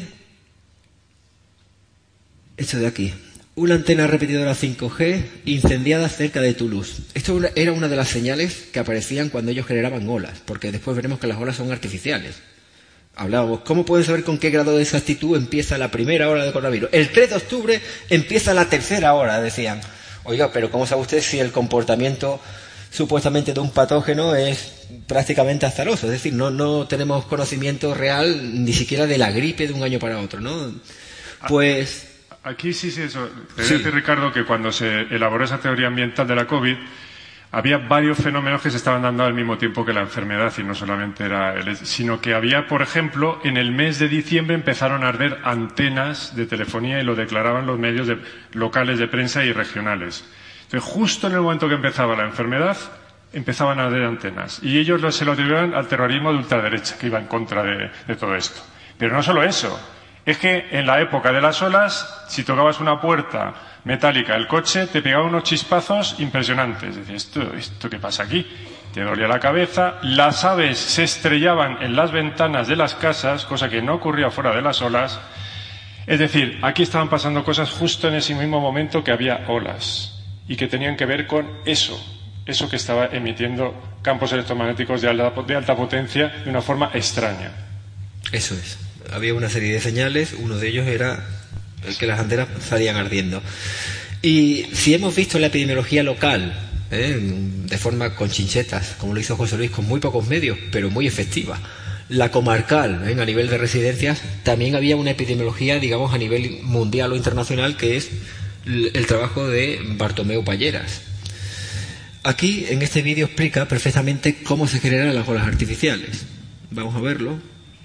esto de aquí. Una antena repetidora 5G incendiada cerca de Toulouse. Esto era una de las señales que aparecían cuando ellos generaban olas, porque después veremos que las olas son artificiales. Hablábamos, ¿cómo pueden saber con qué grado de exactitud empieza la primera ola de coronavirus? El 3 de octubre empieza la tercera ola, decían. Oiga, pero ¿cómo sabe usted si el comportamiento supuestamente de un patógeno es prácticamente azaroso? Es decir, no tenemos conocimiento real ni siquiera de la gripe de un año para otro, ¿no? Pues... Aquí sí, eso. Te decía, Ricardo, que cuando se elaboró esa teoría ambiental de la COVID, había varios fenómenos que se estaban dando al mismo tiempo que la enfermedad, y no solamente era sino que había, por ejemplo, en el mes de diciembre empezaron a arder antenas de telefonía y lo declaraban los medios locales de prensa y regionales. Entonces, justo en el momento que empezaba la enfermedad, empezaban a arder antenas. Y ellos se lo atribuían al terrorismo de ultraderecha, que iba en contra de todo esto. Pero no solo eso, es que en la época de las olas, si tocabas una puerta metálica del coche, te pegaba unos chispazos impresionantes. Decías, ¿esto qué pasa aquí? Te dolía la cabeza. Las aves se estrellaban en las ventanas de las casas, cosa que no ocurría fuera de las olas. Es decir, aquí estaban pasando cosas justo en ese mismo momento que había olas y que tenían que ver con eso que estaba emitiendo campos electromagnéticos de alta potencia de una forma extraña. Eso es. Había una serie de señales, uno de ellos era que las antenas salían ardiendo. Y si hemos visto la epidemiología local, de forma con chinchetas, como lo hizo José Luis, con muy pocos medios, pero muy efectiva, la comarcal, a nivel de residencias, también había una epidemiología, digamos, a nivel mundial o internacional, que es el trabajo de Bartomeu Palleras. Aquí, en este vídeo, explica perfectamente cómo se generan las olas artificiales. Vamos a verlo.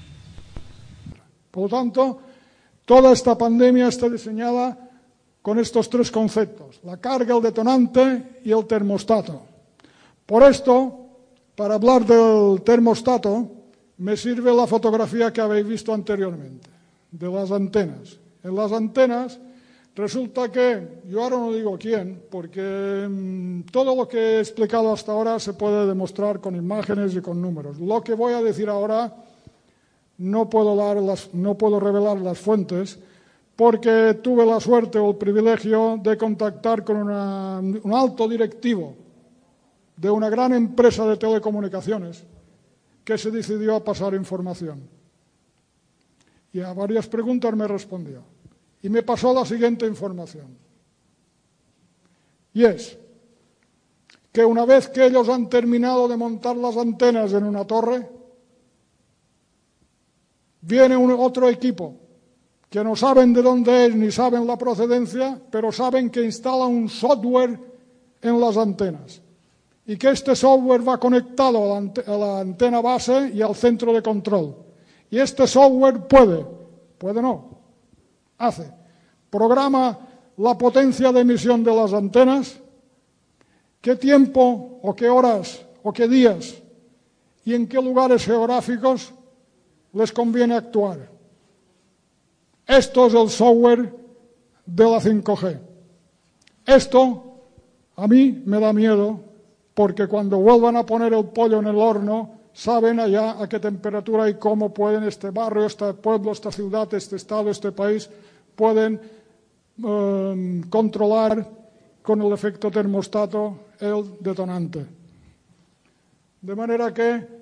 Por lo tanto, toda esta pandemia está diseñada con estos tres conceptos: la carga, el detonante y el termostato. Por esto, para hablar del termostato, me sirve la fotografía que habéis visto anteriormente, de las antenas. En las antenas resulta que, yo ahora no digo quién, porque todo lo que he explicado hasta ahora se puede demostrar con imágenes y con números. Lo que voy a decir ahora no puedo revelar las fuentes, porque tuve la suerte o el privilegio de contactar con un alto directivo de una gran empresa de telecomunicaciones que se decidió a pasar información. Y a varias preguntas me respondió. Y me pasó la siguiente información. Y es que una vez que ellos han terminado de montar las antenas en una torre, viene otro equipo que no saben de dónde es ni saben la procedencia, pero saben que instala un software en las antenas y que este software va conectado a la antena base y al centro de control. Y este software puede no, programa la potencia de emisión de las antenas, qué tiempo o qué horas o qué días y en qué lugares geográficos les conviene actuar. Esto es el software de la 5G. Esto a mí me da miedo, porque cuando vuelvan a poner el pollo en el horno, saben allá a qué temperatura y cómo pueden este barrio, este pueblo, esta ciudad, este estado, este país, pueden controlar con el efecto termostato el detonante. De manera que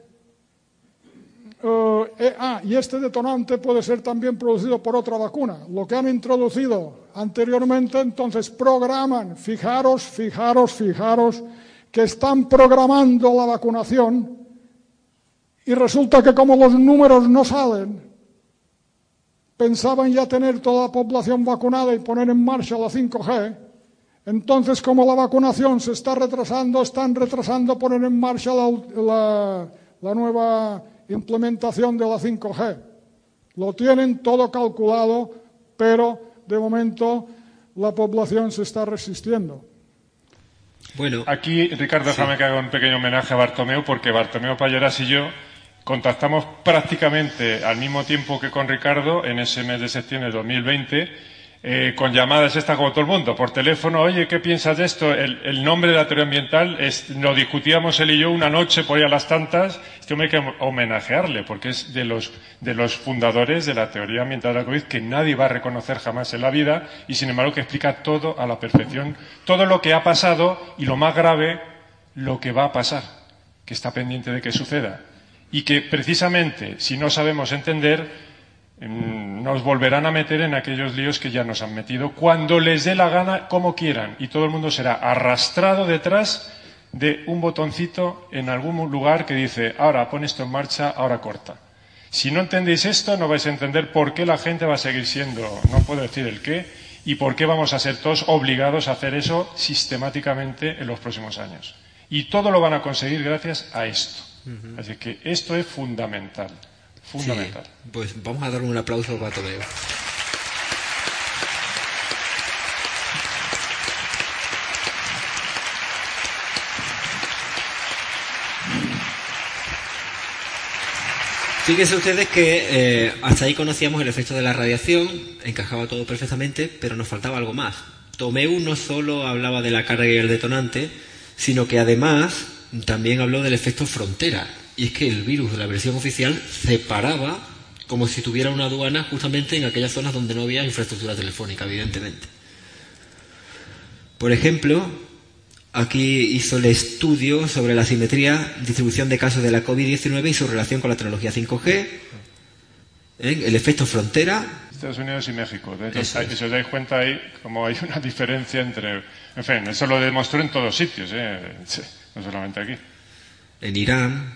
y este detonante puede ser también producido por otra vacuna. Lo que han introducido anteriormente, entonces programan, fijaros, que están programando la vacunación y resulta que como los números no salen, pensaban ya tener toda la población vacunada y poner en marcha la 5G, entonces como la vacunación se está retrasando, están retrasando poner en marcha la nueva implementación de la 5G. Lo tienen todo calculado, pero de momento la población se está resistiendo. Bueno, aquí, Ricardo, déjame que haga un pequeño homenaje a Bartomeu, porque Bartomeu Palleras y yo contactamos prácticamente al mismo tiempo que con Ricardo en ese mes de septiembre de 2020, con llamadas como todo el mundo, por teléfono. Oye, ¿qué piensas de esto? El nombre de la teoría ambiental lo discutíamos él y yo una noche por ahí a las tantas. Este hombre hay que homenajearle, porque es de los fundadores de la teoría ambiental de la COVID, que nadie va a reconocer jamás en la vida, y sin embargo que explica todo a la perfección, todo lo que ha pasado y, lo más grave, lo que va a pasar, que está pendiente de que suceda. Y que precisamente, si no sabemos entender, nos volverán a meter en aquellos líos que ya nos han metido, cuando les dé la gana, como quieran, y todo el mundo será arrastrado detrás de un botoncito en algún lugar que dice: ahora pon esto en marcha, ahora corta. Si no entendéis esto, no vais a entender por qué la gente va a seguir siendo, no puedo decir el qué, y por qué vamos a ser todos obligados a hacer eso sistemáticamente en los próximos años. Y todo lo van a conseguir gracias a esto. Así que esto es fundamental. Fundamental. Sí, pues vamos a darle un aplauso para Tomeu. Fíjense ustedes que hasta ahí conocíamos el efecto de la radiación, encajaba todo perfectamente, pero nos faltaba algo más. Tomeu no solo hablaba de la carga y el detonante, sino que además también habló del efecto frontera. Y es que el virus de la versión oficial se paraba como si tuviera una aduana justamente en aquellas zonas donde no había infraestructura telefónica, evidentemente. Por ejemplo, aquí hizo el estudio sobre la simetría, distribución de casos de la COVID-19 y su relación con la tecnología 5G, el efecto frontera. Estados Unidos y México. De hecho, si os dais cuenta ahí, como hay una diferencia entre... En fin, eso lo demostró en todos sitios, no solamente aquí. En Irán.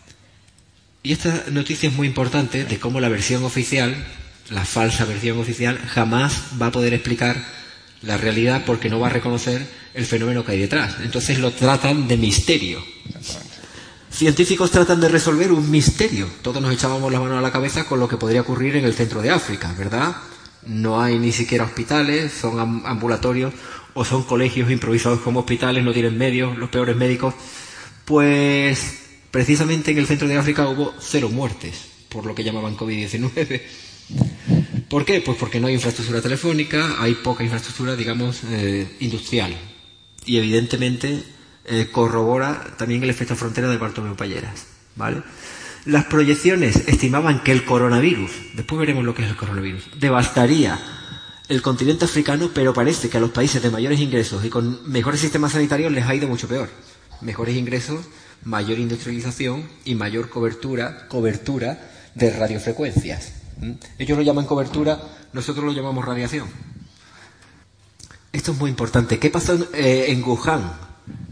Y esta noticia es muy importante de cómo la versión oficial, la falsa versión oficial, jamás va a poder explicar la realidad porque no va a reconocer el fenómeno que hay detrás. Entonces lo tratan de misterio. Científicos tratan de resolver un misterio. Todos nos echábamos las manos a la cabeza con lo que podría ocurrir en el centro de África, ¿verdad? No hay ni siquiera hospitales, son ambulatorios o son colegios improvisados como hospitales, no tienen medios, los peores médicos. Pues precisamente en el centro de África hubo 0 muertes, por lo que llamaban COVID-19. ¿Por qué? Pues porque no hay infraestructura telefónica, hay poca infraestructura, digamos, industrial. Y evidentemente corrobora también el efecto frontera de Bartomeu Palleras, ¿vale? Las proyecciones estimaban que el coronavirus, después veremos lo que es el coronavirus, devastaría el continente africano, pero parece que a los países de mayores ingresos y con mejores sistemas sanitarios les ha ido mucho peor. Mejores ingresos, mayor industrialización y mayor cobertura de radiofrecuencias. Ellos lo llaman cobertura, nosotros lo llamamos radiación. Esto es muy importante. ¿Qué pasó en Wuhan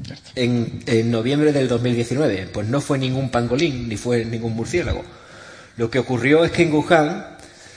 en noviembre del 2019? Pues no fue ningún pangolín ni fue ningún murciélago. Lo que ocurrió es que en Wuhan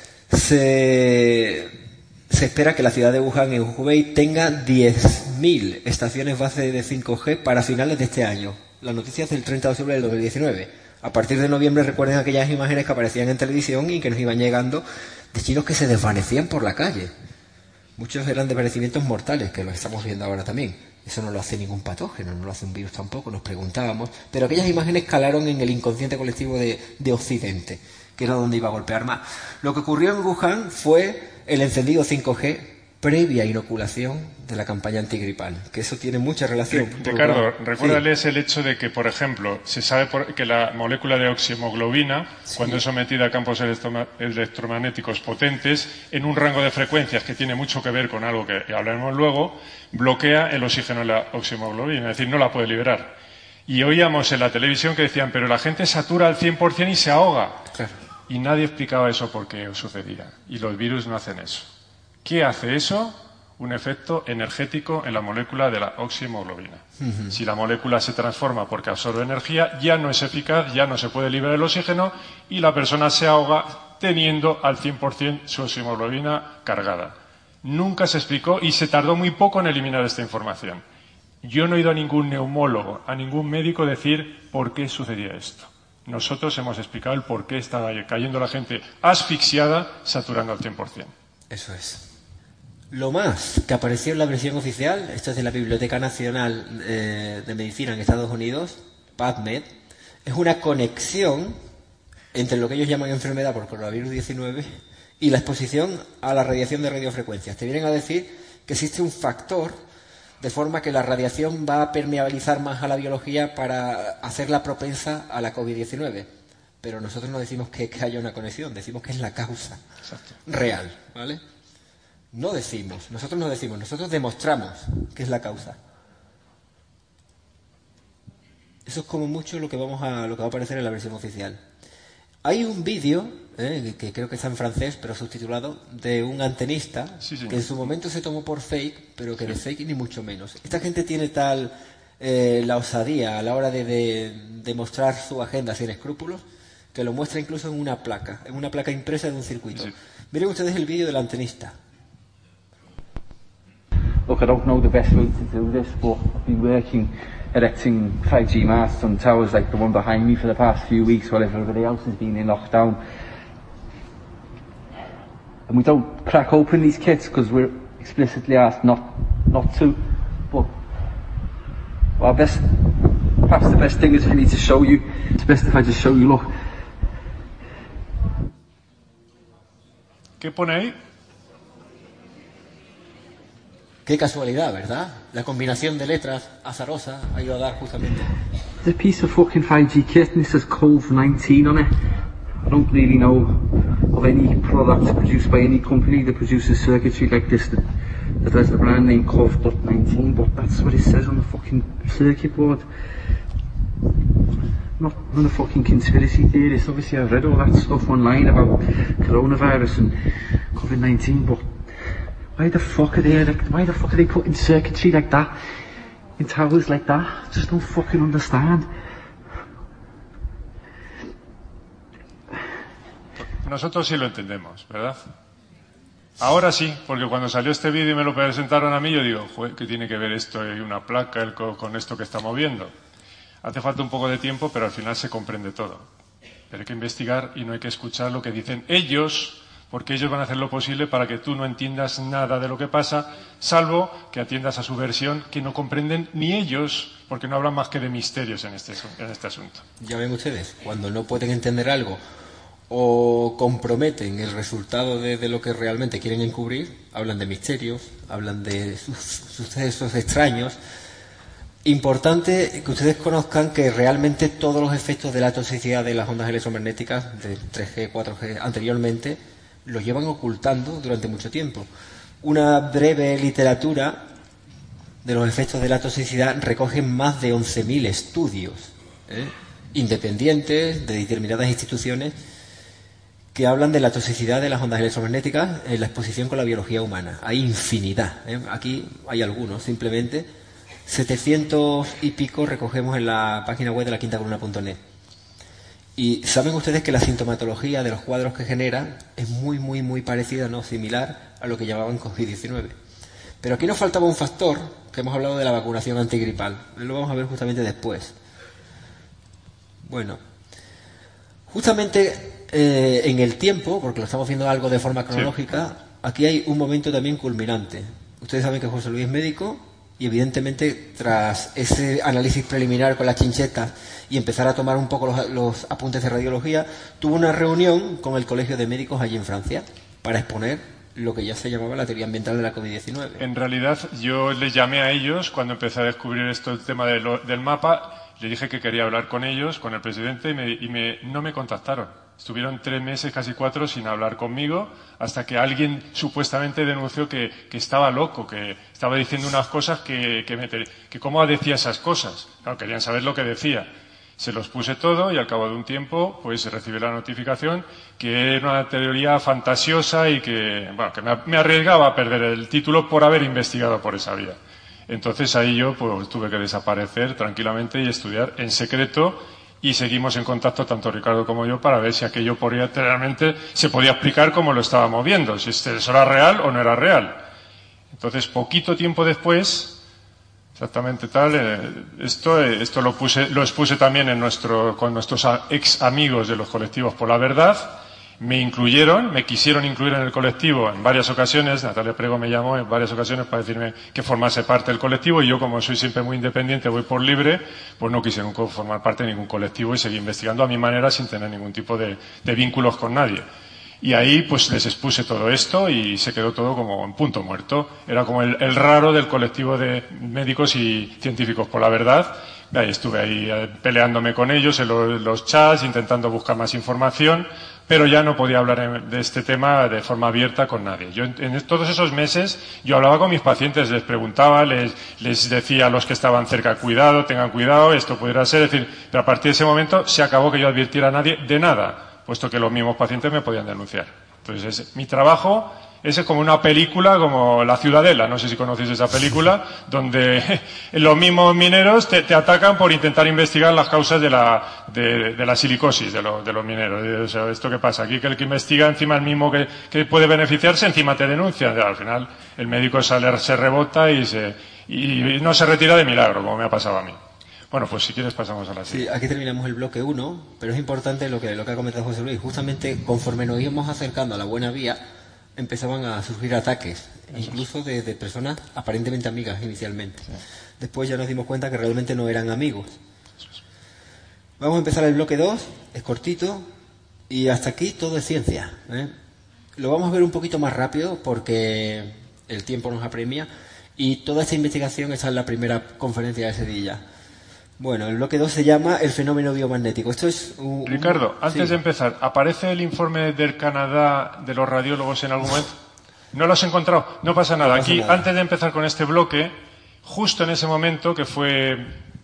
se espera que la ciudad de Wuhan, en Hubei, tenga 10.000 estaciones base de 5G para finales de este año. La noticia es del 30 de octubre del 2019. A partir de noviembre recuerden aquellas imágenes que aparecían en televisión y que nos iban llegando de chinos que se desvanecían por la calle. Muchos eran desvanecimientos mortales, que los estamos viendo ahora también. Eso no lo hace ningún patógeno, no lo hace un virus tampoco, nos preguntábamos. Pero aquellas imágenes calaron en el inconsciente colectivo de Occidente, que era donde iba a golpear más. Lo que ocurrió en Wuhan fue el encendido 5G previa inoculación de la campaña antigripal, que eso tiene mucha relación. Ricardo, recuérdales el hecho de que, por ejemplo, se sabe que la molécula de oximoglobina, cuando es sometida a campos electromagnéticos potentes, en un rango de frecuencias que tiene mucho que ver con algo que hablaremos luego, bloquea el oxígeno de la oximoglobina, es decir, no la puede liberar. Y oíamos en la televisión que decían, pero la gente satura al 100% y se ahoga. Claro. Y nadie explicaba eso por qué sucedía. Y los virus no hacen eso. ¿Qué hace eso? Un efecto energético en la molécula de la oximoglobina. Si la molécula se transforma porque absorbe energía, ya no es eficaz, ya no se puede liberar el oxígeno y la persona se ahoga teniendo al 100% su oximoglobina cargada. Nunca se explicó y se tardó muy poco en eliminar esta información. Yo no he ido a ningún neumólogo, a ningún médico decir por qué sucedía esto. Nosotros hemos explicado el por qué estaba cayendo la gente asfixiada, saturando al 100%. Eso es. Lo más que apareció en la versión oficial, esto es de la Biblioteca Nacional de Medicina en Estados Unidos, PubMed, es una conexión entre lo que ellos llaman enfermedad por coronavirus 19 y la exposición a la radiación de radiofrecuencias. Te vienen a decir que existe un factor de forma que la radiación va a permeabilizar más a la biología para hacerla propensa a la COVID-19. Pero nosotros no decimos que haya una conexión, decimos que es la causa real, ¿vale? Nosotros no decimos, nosotros demostramos que es la causa. Eso es como mucho lo que va a aparecer en la versión oficial. Hay un vídeo, que creo que está en francés, pero subtitulado, de un antenista, que en su momento se tomó por fake, pero que de fake ni mucho menos. Esta gente tiene tal la osadía a la hora de mostrar su agenda sin escrúpulos, que lo muestra incluso en una placa impresa de un circuito. Miren ustedes el vídeo del antenista. Look, I don't know the best way to do this, but I've been working erecting 5G masts on towers like the one behind me for the past few weeks while everybody else has been in lockdown. And we don't crack open these kits because we're explicitly asked not to. But perhaps the best thing is for me to show you. It's best if I just show you, look. ¿Qué pone ahí? Qué casualidad, ¿verdad? La combinación de letras azarosa ha ido a dar justamente. There's a piece of fucking 5G kit and it says COVID-19 on it. I don't really know of any product produced by any company that produces circuitry like this that has the brand name COVID-19, but that's what it says on the fucking circuit board. Not a fucking conspiracy theorist. Obviously I've read all that stuff online about coronavirus and COVID-19, but why the fuck are they putting circuitry like that in towers like that? I just don't fucking understand. Nosotros sí lo entendemos, ¿verdad? Ahora sí, porque cuando salió este vídeo y me lo presentaron a mí, yo digo, joder, ¿qué tiene que ver esto y una placa con esto que estamos viendo? Hace falta un poco de tiempo, pero al final se comprende todo. Pero hay que investigar y no hay que escuchar lo que dicen ellos, porque ellos van a hacer lo posible para que tú no entiendas nada de lo que pasa, salvo que atiendas a su versión, que no comprenden ni ellos, porque no hablan más que de misterios en este asunto. Ya ven ustedes, cuando no pueden entender algo o comprometen el resultado de lo que realmente quieren encubrir, hablan de misterios, hablan de sucesos extraños. Importante que ustedes conozcan que realmente todos los efectos de la toxicidad de las ondas electromagnéticas de 3G, 4G anteriormente los llevan ocultando durante mucho tiempo. Una breve literatura de los efectos de la toxicidad recoge más de 11.000 estudios independientes de determinadas instituciones que hablan de la toxicidad de las ondas electromagnéticas en la exposición con la biología humana. Hay infinidad. Aquí hay algunos, simplemente 700 y pico recogemos en la página web de la quintacolumna.net. Y saben ustedes que la sintomatología de los cuadros que genera es muy parecida, no similar, a lo que llamaban COVID-19. Pero aquí nos faltaba un factor, que hemos hablado de la vacunación antigripal. Lo vamos a ver justamente después. Bueno, justamente en el tiempo, porque lo estamos viendo algo de forma cronológica, aquí hay un momento también culminante. Ustedes saben que José Luis es médico y evidentemente tras ese análisis preliminar con las chinchetas y empezar a tomar un poco los apuntes de radiología, tuvo una reunión con el Colegio de Médicos allí en Francia para exponer lo que ya se llamaba la teoría ambiental de la COVID-19. En realidad yo les llamé a ellos cuando empecé a descubrir el tema del mapa, le dije que quería hablar con ellos, con el presidente, y no me contactaron. Estuvieron 3 meses, casi 4, sin hablar conmigo, hasta que alguien supuestamente denunció que estaba loco, que estaba diciendo unas cosas que cómo decía esas cosas. Claro, querían saber lo que decía. Se los puse todo y al cabo de un tiempo pues recibí la notificación que era una teoría fantasiosa y que me arriesgaba a perder el título por haber investigado por esa vía. Entonces ahí yo pues tuve que desaparecer tranquilamente y estudiar en secreto. Y seguimos en contacto tanto Ricardo como yo para ver si aquello realmente se podía explicar como lo estábamos viendo, si eso era real o no era real. Entonces, poquito tiempo después, exactamente esto lo expuse también con nuestros ex amigos de los colectivos por la verdad. Me quisieron incluir en el colectivo en varias ocasiones. Natalia Prego me llamó en varias ocasiones para decirme que formase parte del colectivo y yo, como soy siempre muy independiente, voy por libre, pues no quise nunca formar parte de ningún colectivo y seguí investigando a mi manera sin tener ningún tipo de vínculos con nadie. Y ahí pues les expuse todo esto y se quedó todo como en punto muerto. Era como el raro del colectivo de médicos y científicos por la verdad. Ahí estuve ahí peleándome con ellos en los chats, intentando buscar más información, pero ya no podía hablar de este tema de forma abierta con nadie. Yo en todos esos meses yo hablaba con mis pacientes, les preguntaba, les decía a los que estaban cerca, cuidado, tengan cuidado, esto pudiera ser, decir, pero a partir de ese momento se acabó que yo advirtiera a nadie de nada, puesto que los mismos pacientes me podían denunciar. Entonces mi trabajo es como una película como La Ciudadela, no sé si conocéis esa película, donde los mismos mineros te atacan por intentar investigar las causas de la silicosis de los mineros. O sea, ¿esto qué pasa? Aquí que el que investiga encima el mismo que puede beneficiarse, encima te denuncia. Al final el médico se rebota y no se retira de milagro, como me ha pasado a mí. Bueno, pues si quieres pasamos a la siguiente. Sí, aquí terminamos el bloque 1, pero es importante lo que ha comentado José Luis. Justamente conforme nos íbamos acercando a la buena vía, empezaban a surgir ataques, incluso de personas aparentemente amigas inicialmente. Sí. Después ya nos dimos cuenta que realmente no eran amigos. Vamos a empezar el bloque 2, es cortito, y hasta aquí todo es ciencia, ¿eh? Lo vamos a ver un poquito más rápido porque el tiempo nos apremia, y toda esta investigación está en la primera conferencia de Sevilla. Bueno, el bloque 2 se llama el fenómeno biomagnético. Esto es Ricardo, antes de empezar, ¿aparece el informe del Canadá de los radiólogos en algún momento? ¿No lo has encontrado? No pasa nada. Aquí, antes de empezar con este bloque, justo en ese momento, que fue,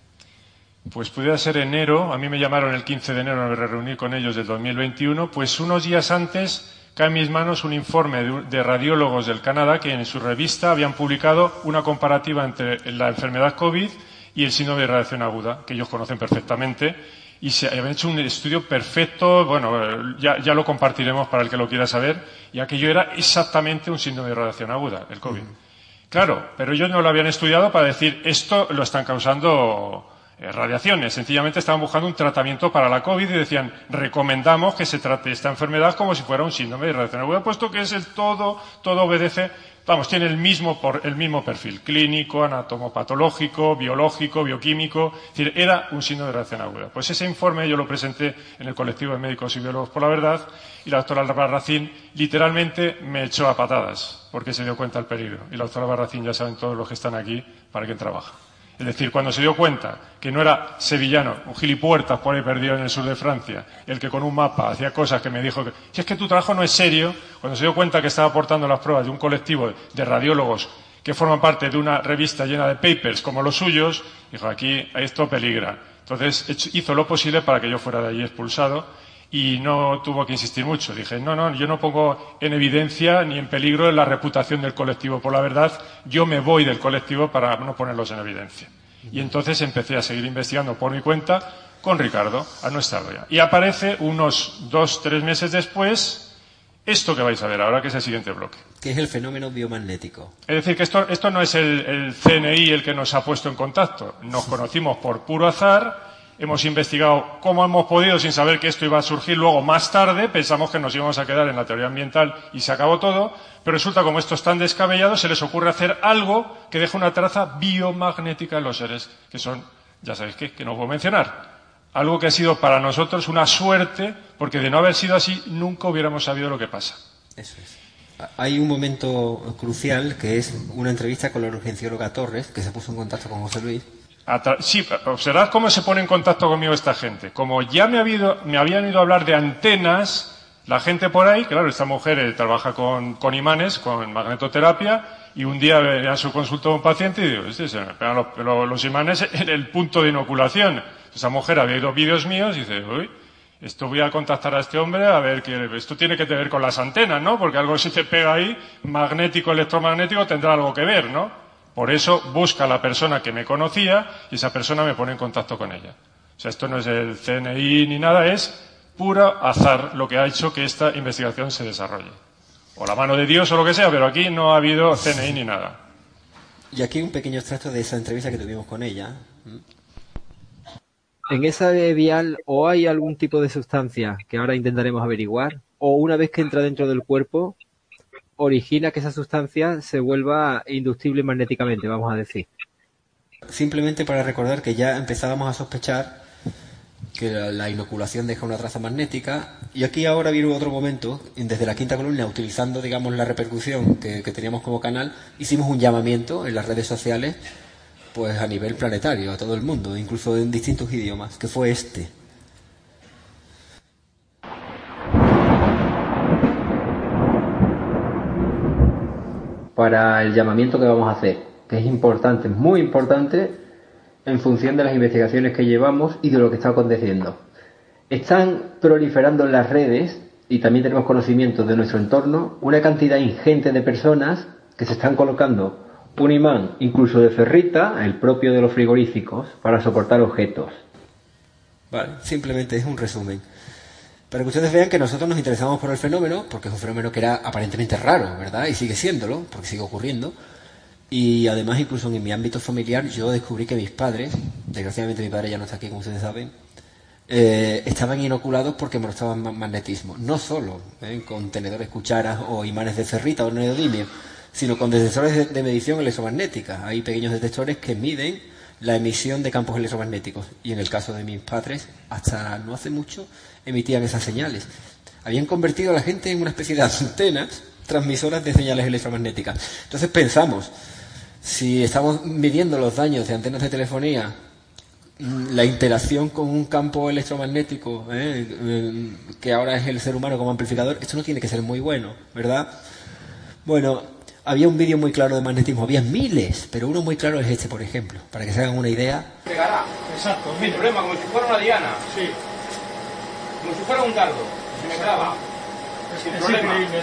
pues pudiera ser enero, a mí me llamaron el 15 de enero a reunir con ellos del 2021, pues unos días antes cae en mis manos un informe de radiólogos del Canadá que en su revista habían publicado una comparativa entre la enfermedad COVID y el síndrome de radiación aguda, que ellos conocen perfectamente, y se habían hecho un estudio perfecto, bueno, ya lo compartiremos para el que lo quiera saber, y aquello era exactamente un síndrome de radiación aguda, el COVID. Claro, pero ellos no lo habían estudiado para decir, esto lo están causando radiaciones, sencillamente estaban buscando un tratamiento para la COVID y decían, recomendamos que se trate esta enfermedad como si fuera un síndrome de radiación aguda, puesto que es todo obedece. Vamos, tiene el mismo perfil, clínico, anatomopatológico, biológico, bioquímico, es decir, era un síndrome de radiación aguda. Pues ese informe yo lo presenté en el colectivo de médicos y biólogos por la verdad, y la doctora Albarracín literalmente me echó a patadas, porque se dio cuenta del peligro. Y la doctora Albarracín, ya saben todos los que están aquí, para quién trabaja. Es decir, cuando se dio cuenta que no era sevillano, un gilipuertas por ahí perdido en el sur de Francia, el que con un mapa hacía cosas que me dijo que si es que tu trabajo no es serio, cuando se dio cuenta que estaba aportando las pruebas de un colectivo de radiólogos que forman parte de una revista llena de papers como los suyos, dijo, aquí esto peligra. Entonces hizo lo posible para que yo fuera de allí expulsado y no tuvo que insistir mucho. Dije, no, yo no pongo en evidencia ni en peligro la reputación del colectivo por la verdad, yo me voy del colectivo para no ponerlos en evidencia. Y entonces empecé a seguir investigando por mi cuenta con Ricardo, a no estarlo ya. Y aparece unos 2-3 meses después esto que vais a ver ahora, que es el siguiente bloque. Que es el fenómeno biomagnético. Es decir, que esto no es el CNI el que nos ha puesto en contacto. Nos conocimos por puro azar. Hemos investigado cómo hemos podido sin saber que esto iba a surgir. Luego, más tarde, pensamos que nos íbamos a quedar en la teoría ambiental y se acabó todo. Pero resulta, como esto es tan descabellado, se les ocurre hacer algo que deja una traza biomagnética en los seres, que son, ya sabéis qué, que no puedo mencionar. Algo que ha sido para nosotros una suerte, porque de no haber sido así, nunca hubiéramos sabido lo que pasa. Eso es. Hay un momento crucial, que es una entrevista con la urgencióloga Torres, que se puso en contacto con José Luis. Sí, observad cómo se pone en contacto conmigo esta gente. Como ya me habían ido a hablar de antenas, la gente por ahí, claro, esta mujer trabaja con imanes, con magnetoterapia, y un día venía a su consulta un paciente y digo, se me pegan los imanes en el punto de inoculación. Esa mujer había ido vídeos míos y dice, uy, esto voy a contactar a este hombre a ver que esto tiene que ver con las antenas, ¿no? Porque algo si te pega ahí, magnético, electromagnético, tendrá algo que ver, ¿no? Por eso busca a la persona que me conocía y esa persona me pone en contacto con ella. O sea, esto no es el CNI ni nada, es puro azar lo que ha hecho que esta investigación se desarrolle. O la mano de Dios o lo que sea, pero aquí no ha habido CNI ni nada. Y aquí un pequeño extracto de esa entrevista que tuvimos con ella. En esa vial o hay algún tipo de sustancia que ahora intentaremos averiguar, o una vez que entra dentro del cuerpo, origina que esa sustancia se vuelva inductible magnéticamente, vamos a decir. Simplemente para recordar que ya empezábamos a sospechar que la inoculación deja una traza magnética, y aquí ahora viene otro momento, desde la quinta columna, utilizando, digamos, la repercusión que teníamos como canal, hicimos un llamamiento en las redes sociales, pues a nivel planetario, a todo el mundo, incluso en distintos idiomas, que fue este. Para el llamamiento que vamos a hacer, que es importante, muy importante, en función de las investigaciones que llevamos y de lo que está aconteciendo. Están proliferando en las redes, y también tenemos conocimiento de nuestro entorno, una cantidad ingente de personas que se están colocando un imán, incluso de ferrita, el propio de los frigoríficos, para soportar objetos. Vale, simplemente es un resumen. Para que ustedes vean que nosotros nos interesamos por el fenómeno, porque es un fenómeno que era aparentemente raro, ¿verdad? Y sigue siéndolo, porque sigue ocurriendo. Y además, incluso en mi ámbito familiar, yo descubrí que mis padres, desgraciadamente mi padre ya no está aquí, como ustedes saben, estaban inoculados porque mostraban magnetismo. No solo con tenedores, cucharas o imanes de ferrita o neodimio, sino con detectores de medición electromagnética. Hay pequeños detectores que miden la emisión de campos electromagnéticos. Y en el caso de mis padres, hasta no hace mucho, emitían esas señales. Habían convertido a la gente en una especie de antenas transmisoras de señales electromagnéticas. Entonces pensamos, si estamos midiendo los daños de antenas de telefonía, la interacción con un campo electromagnético, que ahora es el ser humano como amplificador, esto no tiene que ser muy bueno, ¿verdad? Bueno, había un vídeo muy claro de magnetismo, había miles, pero uno muy claro es este, por ejemplo, para que se hagan una idea. Pegará, exacto, sin problema, como si fuera una diana, sí, como si fuera un dardo, se me clava. Es increíble.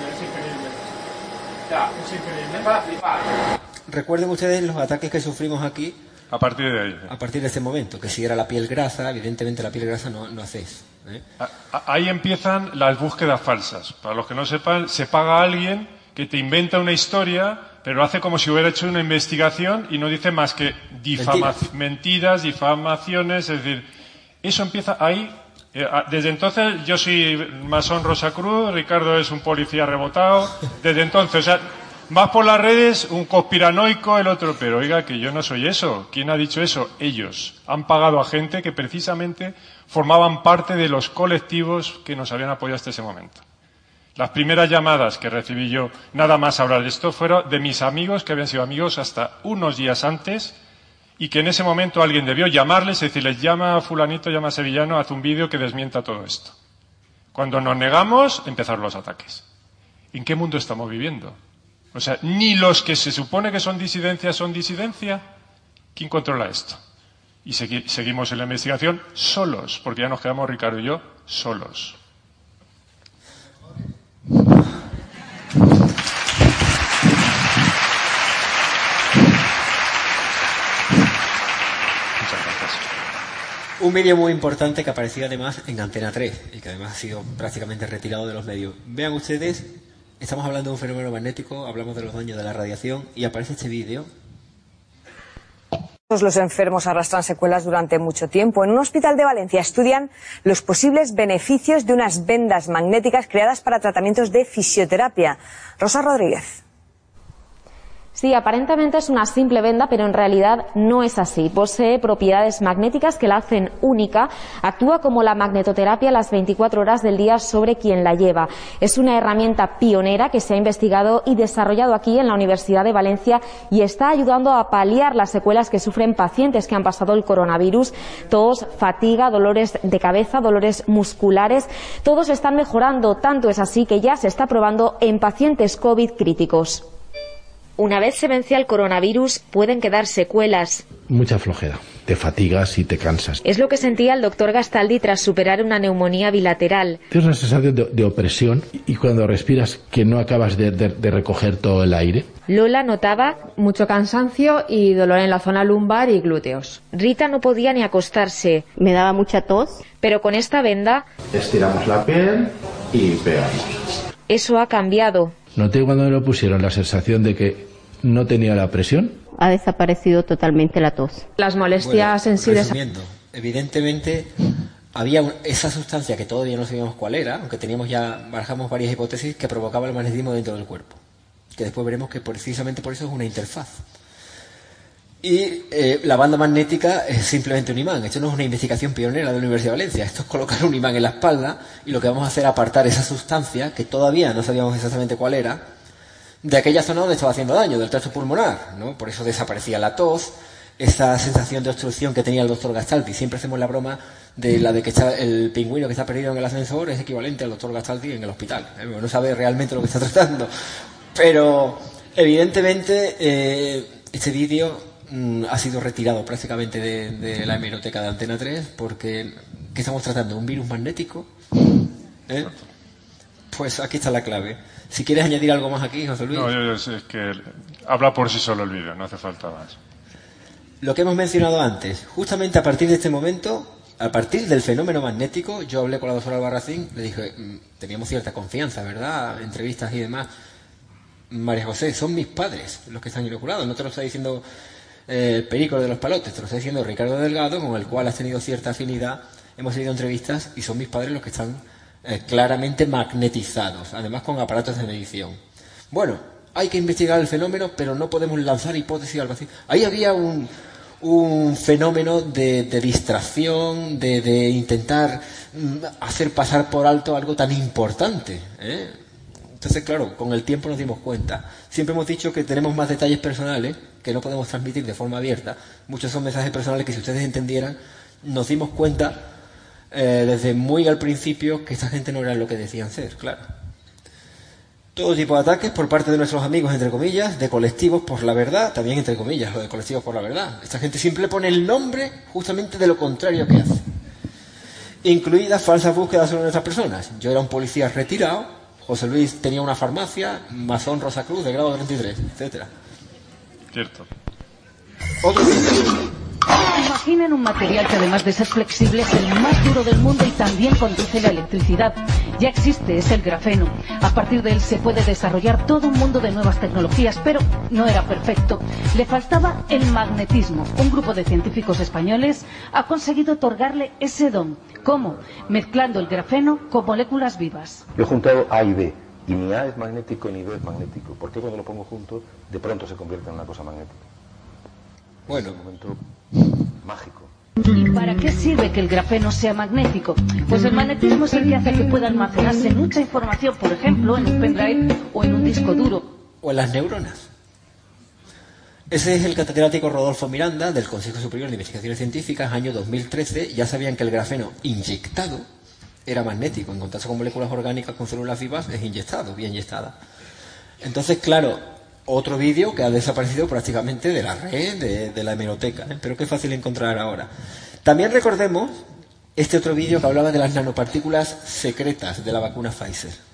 Ya, es increíble. Es para flipar. Recuerden ustedes los ataques que sufrimos aquí. A partir de ahí. A partir de este momento, que si era la piel grasa, evidentemente la piel grasa no hace eso. Ahí empiezan las búsquedas falsas. Para los que no sepan, se paga a alguien que te inventa una historia, pero lo hace como si hubiera hecho una investigación y no dice más que mentiras, difamaciones, es decir, eso empieza ahí. Desde entonces yo soy masón Rosacruz, Ricardo es un policía rebotado, desde entonces, o sea, vas por las redes un conspiranoico, el otro, pero oiga, que yo no soy eso. ¿Quién ha dicho eso? Ellos. Han pagado a gente que precisamente formaban parte de los colectivos que nos habían apoyado hasta ese momento. Las primeras llamadas que recibí yo, nada más hablar de esto, fueron de mis amigos, que habían sido amigos hasta unos días antes, y que en ese momento alguien debió llamarles y decirles, llama a fulanito, llama a sevillano, haz un vídeo que desmienta todo esto. Cuando nos negamos, empezaron los ataques. ¿En qué mundo estamos viviendo? O sea, ni los que se supone que son disidencia son disidencia. ¿Quién controla esto? Y seguimos en la investigación solos, porque ya nos quedamos, Ricardo y yo, solos. Un vídeo muy importante que aparecía además en Antena 3 y que además ha sido prácticamente retirado de los medios. Vean ustedes, estamos hablando de un fenómeno magnético, hablamos de los daños de la radiación y aparece este vídeo. Los enfermos arrastran secuelas durante mucho tiempo. En un hospital de Valencia estudian los posibles beneficios de unas vendas magnéticas creadas para tratamientos de fisioterapia. Rosa Rodríguez. Sí, aparentemente es una simple venda, pero en realidad no es así. Posee propiedades magnéticas que la hacen única. Actúa como la magnetoterapia las 24 horas del día sobre quien la lleva. Es una herramienta pionera que se ha investigado y desarrollado aquí en la Universidad de Valencia y está ayudando a paliar las secuelas que sufren pacientes que han pasado el coronavirus. Tos, fatiga, dolores de cabeza, dolores musculares. Todos están mejorando. Tanto es así que ya se está probando en pacientes COVID críticos. Una vez se vence al coronavirus, pueden quedar secuelas. Mucha flojera, te fatigas y te cansas. Es lo que sentía el doctor Gastaldi tras superar una neumonía bilateral. Tienes una sensación de opresión y cuando respiras que no acabas de recoger todo el aire. Lola notaba mucho cansancio y dolor en la zona lumbar y glúteos. Rita no podía ni acostarse. Me daba mucha tos. Pero con esta venda... Estiramos la piel y pegamos. Eso ha cambiado. Noté cuando me lo pusieron la sensación de que no tenía la presión. Ha desaparecido totalmente la tos. Las molestias en sí... Resumiendo, evidentemente había esa sustancia que todavía no sabíamos cuál era, aunque barajamos varias hipótesis, que provocaba el magnetismo dentro del cuerpo. Que después veremos que precisamente por eso es una interfaz. Y la banda magnética es simplemente un imán. Esto no es una investigación pionera de la Universidad de Valencia. Esto es colocar un imán en la espalda y lo que vamos a hacer es apartar esa sustancia, que todavía no sabíamos exactamente cuál era, de aquella zona donde estaba haciendo daño, del tracto pulmonar, ¿no? Por eso desaparecía la tos, esa sensación de obstrucción que tenía el doctor Gastaldi. Siempre hacemos la broma de la de que el pingüino que está perdido en el ascensor es equivalente al doctor Gastaldi en el hospital. No sabe realmente lo que está tratando. Pero, evidentemente, este vídeo ha sido retirado prácticamente de la hemeroteca de Antena 3 porque ¿qué estamos tratando? ¿Un virus magnético? Pues aquí está la clave. Si quieres añadir algo más aquí, José Luis. No, es que habla por sí solo el vídeo, no hace falta más. Lo que hemos mencionado antes, justamente a partir de este momento, a partir del fenómeno magnético, yo hablé con la doctora Albarracín, le dije, teníamos cierta confianza, ¿verdad? Entrevistas y demás. María José, son mis padres los que están inoculados. No te lo está diciendo Perico de los Palotes, te lo está diciendo Ricardo Delgado, con el cual has tenido cierta afinidad. Hemos tenido entrevistas y son mis padres los que están claramente magnetizados, además con aparatos de medición. Bueno, hay que investigar el fenómeno, pero no podemos lanzar hipótesis al vacío. Ahí había un fenómeno de distracción, de intentar hacer pasar por alto algo tan importante, ¿eh? Entonces, claro, con el tiempo nos dimos cuenta. Siempre hemos dicho que tenemos más detalles personales que no podemos transmitir de forma abierta. Muchos son mensajes personales que, si ustedes entendieran, nos dimos cuenta desde muy al principio que esta gente no era lo que decían ser, claro. Todo tipo de ataques por parte de nuestros amigos, entre comillas, de colectivos por la verdad, también entre comillas, lo de colectivos por la verdad. Esta gente siempre pone el nombre justamente de lo contrario que hace. Incluidas falsas búsquedas sobre nuestras personas. Yo era un policía retirado, José Luis tenía una farmacia, masón Rosacruz de grado 33, etcétera. Cierto. Otro Imaginen un material que, además de ser flexible, es el más duro del mundo y también conduce la electricidad. Ya existe, es el grafeno. A partir de él se puede desarrollar todo un mundo de nuevas tecnologías, pero no era perfecto. Le faltaba el magnetismo. Un grupo de científicos españoles ha conseguido otorgarle ese don. ¿Cómo? Mezclando el grafeno con moléculas vivas. Yo he juntado A y B, y ni A es magnético ni B es magnético. ¿Por qué cuando lo pongo junto, de pronto se convierte en una cosa magnética? Bueno, es un momento mágico. ¿Y para qué sirve que el grafeno sea magnético? Pues el magnetismo es el que hace que pueda almacenarse mucha información, por ejemplo, en un pendrive o en un disco duro. O en las neuronas. Ese es el catedrático Rodolfo Miranda, del Consejo Superior de Investigaciones Científicas, año 2013. Ya sabían que el grafeno inyectado era magnético. En contacto con moléculas orgánicas con células vivas es inyectado, bien inyectada. Entonces, claro, otro vídeo que ha desaparecido prácticamente de la red, de la hemeroteca, ¿eh? Pero qué fácil encontrar ahora. También recordemos este otro vídeo que hablaba de las nanopartículas secretas de la vacuna Pfizer.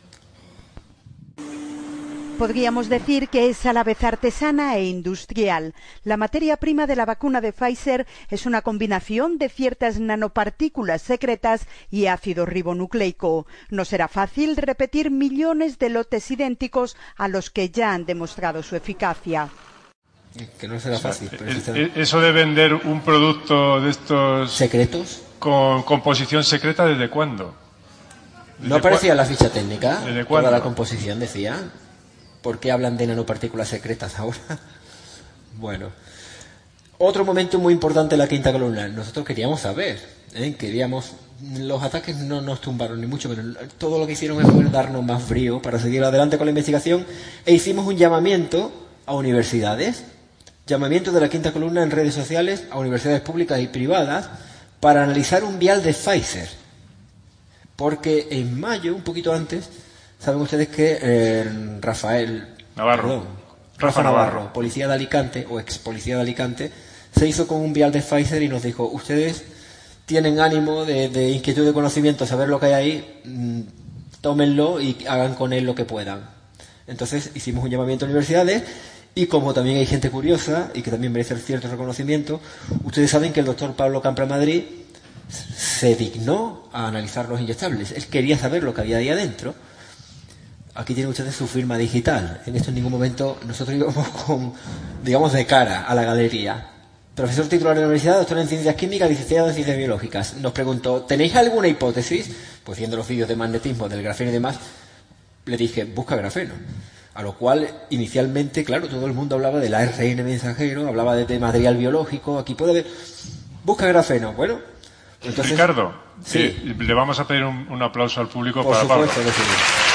Podríamos decir que es a la vez artesana e industrial. La materia prima de la vacuna de Pfizer es una combinación de ciertas nanopartículas secretas y ácido ribonucleico. No será fácil repetir millones de lotes idénticos a los que ya han demostrado su eficacia. Que no será fácil. Eso de vender un producto de estos... ¿secretos? Con composición secreta, ¿desde cuándo? ¿No aparecía en la ficha técnica? ¿Desde cuándo? Toda la composición decía... ¿Por qué hablan de nanopartículas secretas ahora? Bueno. Otro momento muy importante en la quinta columna. Nosotros queríamos saber, los ataques no nos tumbaron ni mucho, pero todo lo que hicieron es poder darnos más frío para seguir adelante con la investigación, e hicimos un llamamiento a universidades, llamamiento de la quinta columna en redes sociales a universidades públicas y privadas para analizar un vial de Pfizer. Porque en mayo, un poquito antes, saben ustedes que Rafa Navarro, policía de Alicante, o ex policía de Alicante, se hizo con un vial de Pfizer y nos dijo: ustedes tienen ánimo de inquietud de conocimiento, saber lo que hay ahí, tómenlo y hagan con él lo que puedan. Entonces hicimos un llamamiento a universidades, y como también hay gente curiosa y que también merece cierto reconocimiento, ustedes saben que el doctor Pablo Campramadrid se dignó a analizar los inyectables. Él quería saber lo que había ahí adentro. Aquí tienen ustedes su firma digital. En esto en ningún momento nosotros íbamos digamos, de cara a la galería. Profesor titular de la universidad, doctor en ciencias químicas, licenciado en ciencias biológicas. Nos preguntó: ¿tenéis alguna hipótesis? Pues viendo los vídeos de magnetismo, del grafeno y demás, le dije: busca grafeno. A lo cual, inicialmente, claro, todo el mundo hablaba del ARN mensajero, hablaba de material biológico. Aquí puede haber... busca grafeno. Bueno, entonces... Ricardo, sí. Le vamos a pedir un aplauso al público Por para Pablo. supuesto, que sí.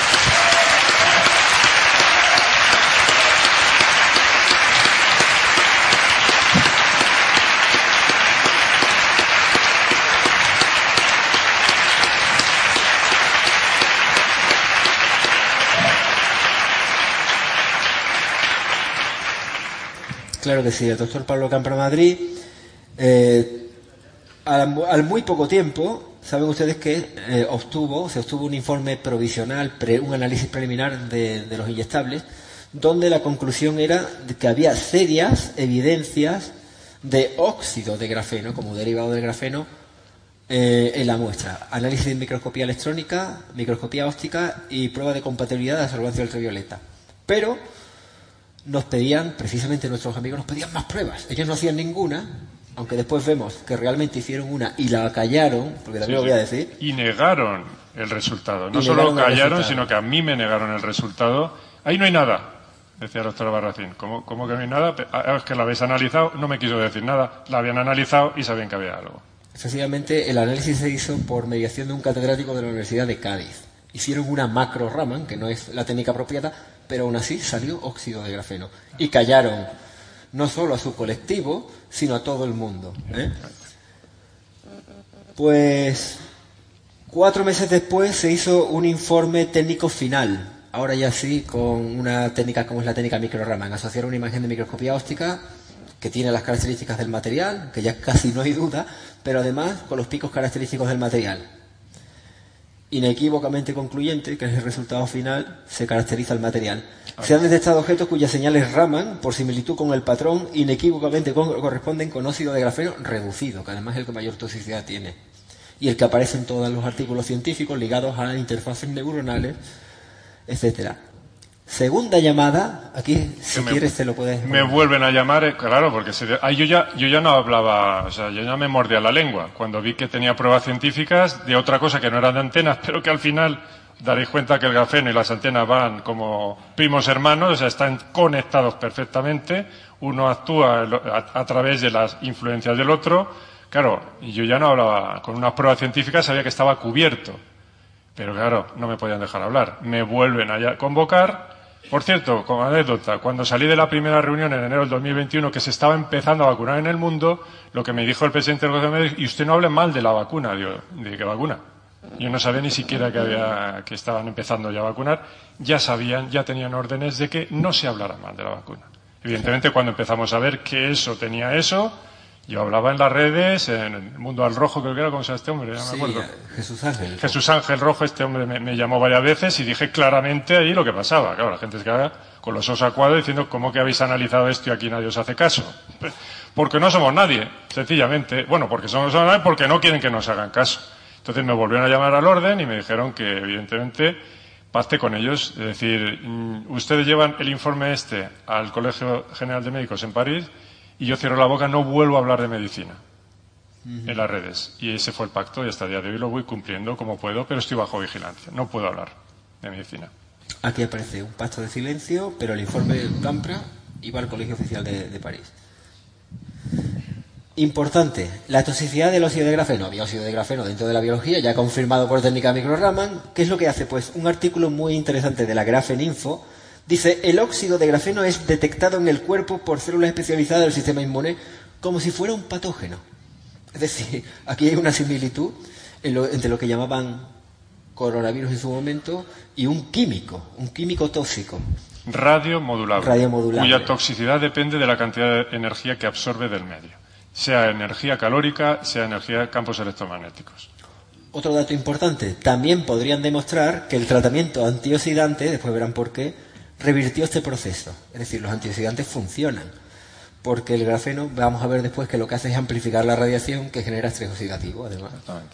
Claro que sí, el doctor Pablo Campramadrid, al muy poco tiempo, saben ustedes que se obtuvo un informe provisional, un análisis preliminar de los inyectables, donde la conclusión era de que había serias evidencias de óxido de grafeno, como derivado del grafeno, en la muestra. Análisis de microscopía electrónica, microscopía óptica y prueba de compatibilidad de absorbancia ultravioleta. Pero nos pedían, precisamente nuestros amigos, nos pedían más pruebas. Ellos no hacían ninguna, aunque después vemos que realmente hicieron una y la callaron, porque también lo voy a decir. Y negaron el resultado. No solo callaron, sino que a mí me negaron el resultado. Ahí no hay nada, decía el doctor Barracín. ¿Cómo que no hay nada? Es que la habéis analizado. No me quiso decir nada. La habían analizado y sabían que había algo. Efectivamente, el análisis se hizo por mediación de un catedrático de la Universidad de Cádiz. Hicieron una macro Raman, que no es la técnica apropiada, pero aún así salió óxido de grafeno. Y callaron no solo a su colectivo, sino a todo el mundo. Pues 4 meses después se hizo un informe técnico final. Ahora ya sí, con una técnica como es la técnica micro Raman. Asociar una imagen de microscopía óptica que tiene las características del material, que ya casi no hay duda, pero además con los picos característicos del material. Inequívocamente concluyente, que es el resultado final, se caracteriza el material. Se han detectado objetos cuyas señales Raman, por similitud con el patrón, inequívocamente corresponden con óxido de grafeno reducido, que además es el que mayor toxicidad tiene. Y el que aparece en todos los artículos científicos ligados a interfaces neuronales, etcétera. Segunda llamada, aquí si quieres te lo puedes... Me vuelven a llamar, claro, porque yo ya no hablaba, o sea, yo ya me mordía la lengua. Cuando vi que tenía pruebas científicas de otra cosa que no eran de antenas, pero que al final daréis cuenta que el grafeno y las antenas van como primos hermanos, o sea, están conectados perfectamente. Uno actúa a través de las influencias del otro. Claro, y yo ya no hablaba, con unas pruebas científicas sabía que estaba cubierto. Pero claro, no me podían dejar hablar. Me vuelven a convocar. Por cierto, como anécdota, cuando salí de la primera reunión en enero del 2021, que se estaba empezando a vacunar en el mundo, lo que me dijo el presidente del Consejo de Médicos, y usted no hable mal de la vacuna. Digo, ¿de qué vacuna? Yo no sabía ni siquiera que estaban empezando ya a vacunar. Ya sabían, ya tenían órdenes de que no se hablara mal de la vacuna. Evidentemente, cuando empezamos a ver que eso tenía eso, yo hablaba en las redes, en el Mundo al Rojo, creo que era, ¿cómo se llama este hombre? Ya me acuerdo. Jesús Ángel. Jesús Ángel Rojo, este hombre me llamó varias veces y dije claramente ahí lo que pasaba. Claro, la gente se queda con los ojos acuados diciendo, ¿cómo que habéis analizado esto y aquí nadie os hace caso? Porque no somos nadie, sencillamente. Bueno, porque somos nadie porque no quieren que nos hagan caso. Entonces me volvieron a llamar al orden y me dijeron que, evidentemente, pacte con ellos. Es decir, ustedes llevan el informe al Colegio General de Médicos en París y yo cierro la boca, no vuelvo a hablar de medicina en las redes. Y ese fue el pacto y hasta el día de hoy lo voy cumpliendo como puedo, pero estoy bajo vigilancia. No puedo hablar de medicina. Aquí aparece un pacto de silencio, pero el informe de Campra iba al Colegio Oficial de París. Importante, la toxicidad del óxido de grafeno. Había óxido de grafeno dentro de la biología, ya confirmado por técnica micro-Raman. ¿Qué es lo que hace? Pues un artículo muy interesante de la Grafeninfo dice, el óxido de grafeno es detectado en el cuerpo por células especializadas del sistema inmune como si fuera un patógeno. Es decir, aquí hay una similitud entre lo que llamaban coronavirus en su momento y un químico tóxico. Radiomodulable, cuya toxicidad depende de la cantidad de energía que absorbe del medio. Sea energía calórica, sea energía de campos electromagnéticos. Otro dato importante, también podrían demostrar que el tratamiento antioxidante, después verán por qué, revirtió este proceso. Es decir, los antioxidantes funcionan. Porque el grafeno, vamos a ver después que lo que hace es amplificar la radiación que genera estrés oxidativo, además. Exactamente.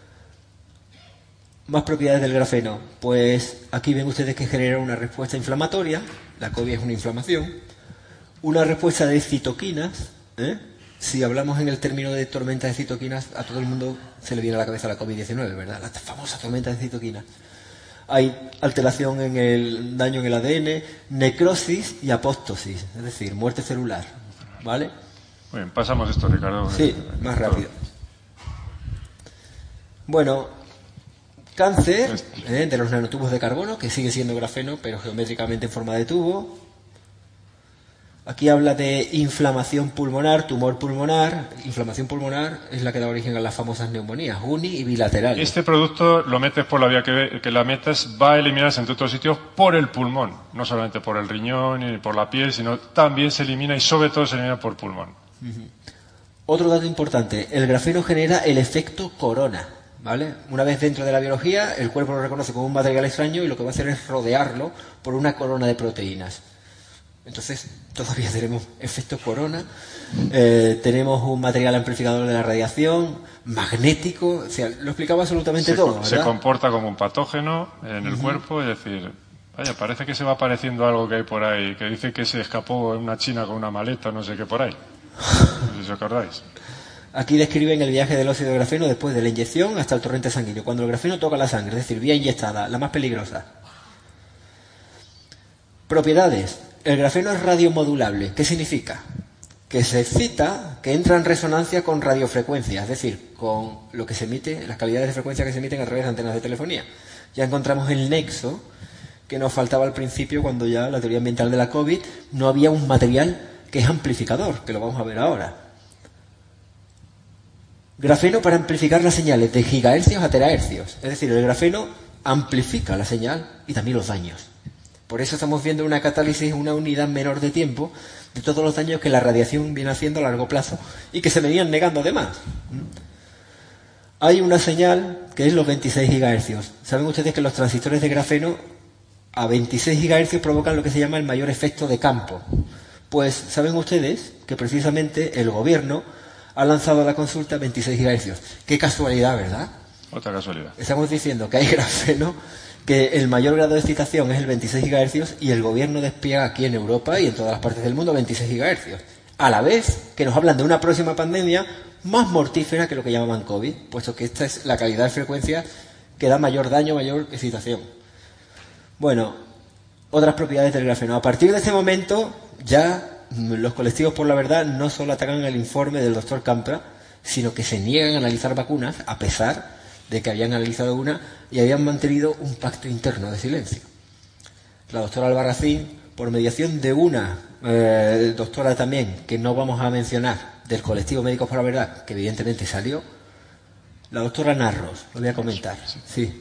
Más propiedades del grafeno. Pues aquí ven ustedes que genera una respuesta inflamatoria. La COVID es una inflamación. Una respuesta de citoquinas. Si hablamos en el término de tormenta de citoquinas, a todo el mundo se le viene a la cabeza la COVID-19, ¿verdad? La famosa tormenta de citoquinas. Hay alteración en el daño en el ADN, necrosis y apóptosis, es decir, muerte celular. ¿Vale? Muy bien, pasamos esto, Ricardo. Sí, más rápido. Bueno, cáncer de los nanotubos de carbono, que sigue siendo grafeno, pero geométricamente en forma de tubo. Aquí habla de inflamación pulmonar, tumor pulmonar. Inflamación pulmonar es la que da origen a las famosas neumonías, uni y bilaterales. Este producto lo metes por la vía que la metas, va a eliminarse en todos sitios por el pulmón. No solamente por el riñón ni por la piel, sino también se elimina y sobre todo se elimina por pulmón. Otro dato importante, el grafeno genera el efecto corona. ¿Vale? Una vez dentro de la biología, el cuerpo lo reconoce como un material extraño y lo que va a hacer es rodearlo por una corona de proteínas. Entonces, todavía tenemos efecto corona, tenemos un material amplificador de la radiación, magnético, o sea, lo explicaba absolutamente todo, ¿verdad? Se comporta como un patógeno en el cuerpo, es decir, Vaya, parece que se va apareciendo algo que hay por ahí, que dice que se escapó en una china con una maleta, no sé qué por ahí. No sé si os acordáis. Aquí describen el viaje del óxido de grafeno después de la inyección hasta el torrente sanguíneo, cuando el grafeno toca la sangre, es decir, vía inyectada, la más peligrosa. Propiedades. El grafeno es radiomodulable. ¿Qué significa? Que se excita, que entra en resonancia con radiofrecuencia, es decir, con lo que se emite, las calidades de frecuencia que se emiten a través de antenas de telefonía. Ya encontramos el nexo que nos faltaba al principio cuando ya la teoría ambiental de la COVID no había un material que es amplificador, que lo vamos a ver ahora. Grafeno para amplificar las señales de gigahercios a terahercios, es decir, el grafeno amplifica la señal y también los daños. Por eso estamos viendo una catálisis, una unidad menor de tiempo de todos los daños que la radiación viene haciendo a largo plazo y que se venían negando además. Hay una señal que es los 26 gigahercios. Saben ustedes que los transistores de grafeno a 26 gigahercios provocan lo que se llama el mayor efecto de campo. Pues saben ustedes que precisamente el gobierno ha lanzado la consulta a 26 gigahercios. Qué casualidad, ¿verdad? Otra casualidad. Estamos diciendo que hay grafeno, que el mayor grado de excitación es el 26 gigahercios y el gobierno despliega aquí en Europa y en todas las partes del mundo 26 gigahercios. A la vez que nos hablan de una próxima pandemia más mortífera que lo que llamaban COVID, puesto que esta es la calidad de frecuencia que da mayor daño, mayor excitación. Bueno, otras propiedades del grafeno. A partir de este momento, ya los colectivos por la verdad no solo atacan el informe del doctor Campra, sino que se niegan a analizar vacunas, a pesar de que habían analizado una y habían mantenido un pacto interno de silencio. La doctora Albarracín, por mediación de una doctora también, que no vamos a mencionar, del colectivo Médicos por la Verdad, que evidentemente salió, la doctora Narros, lo voy a comentar, sí.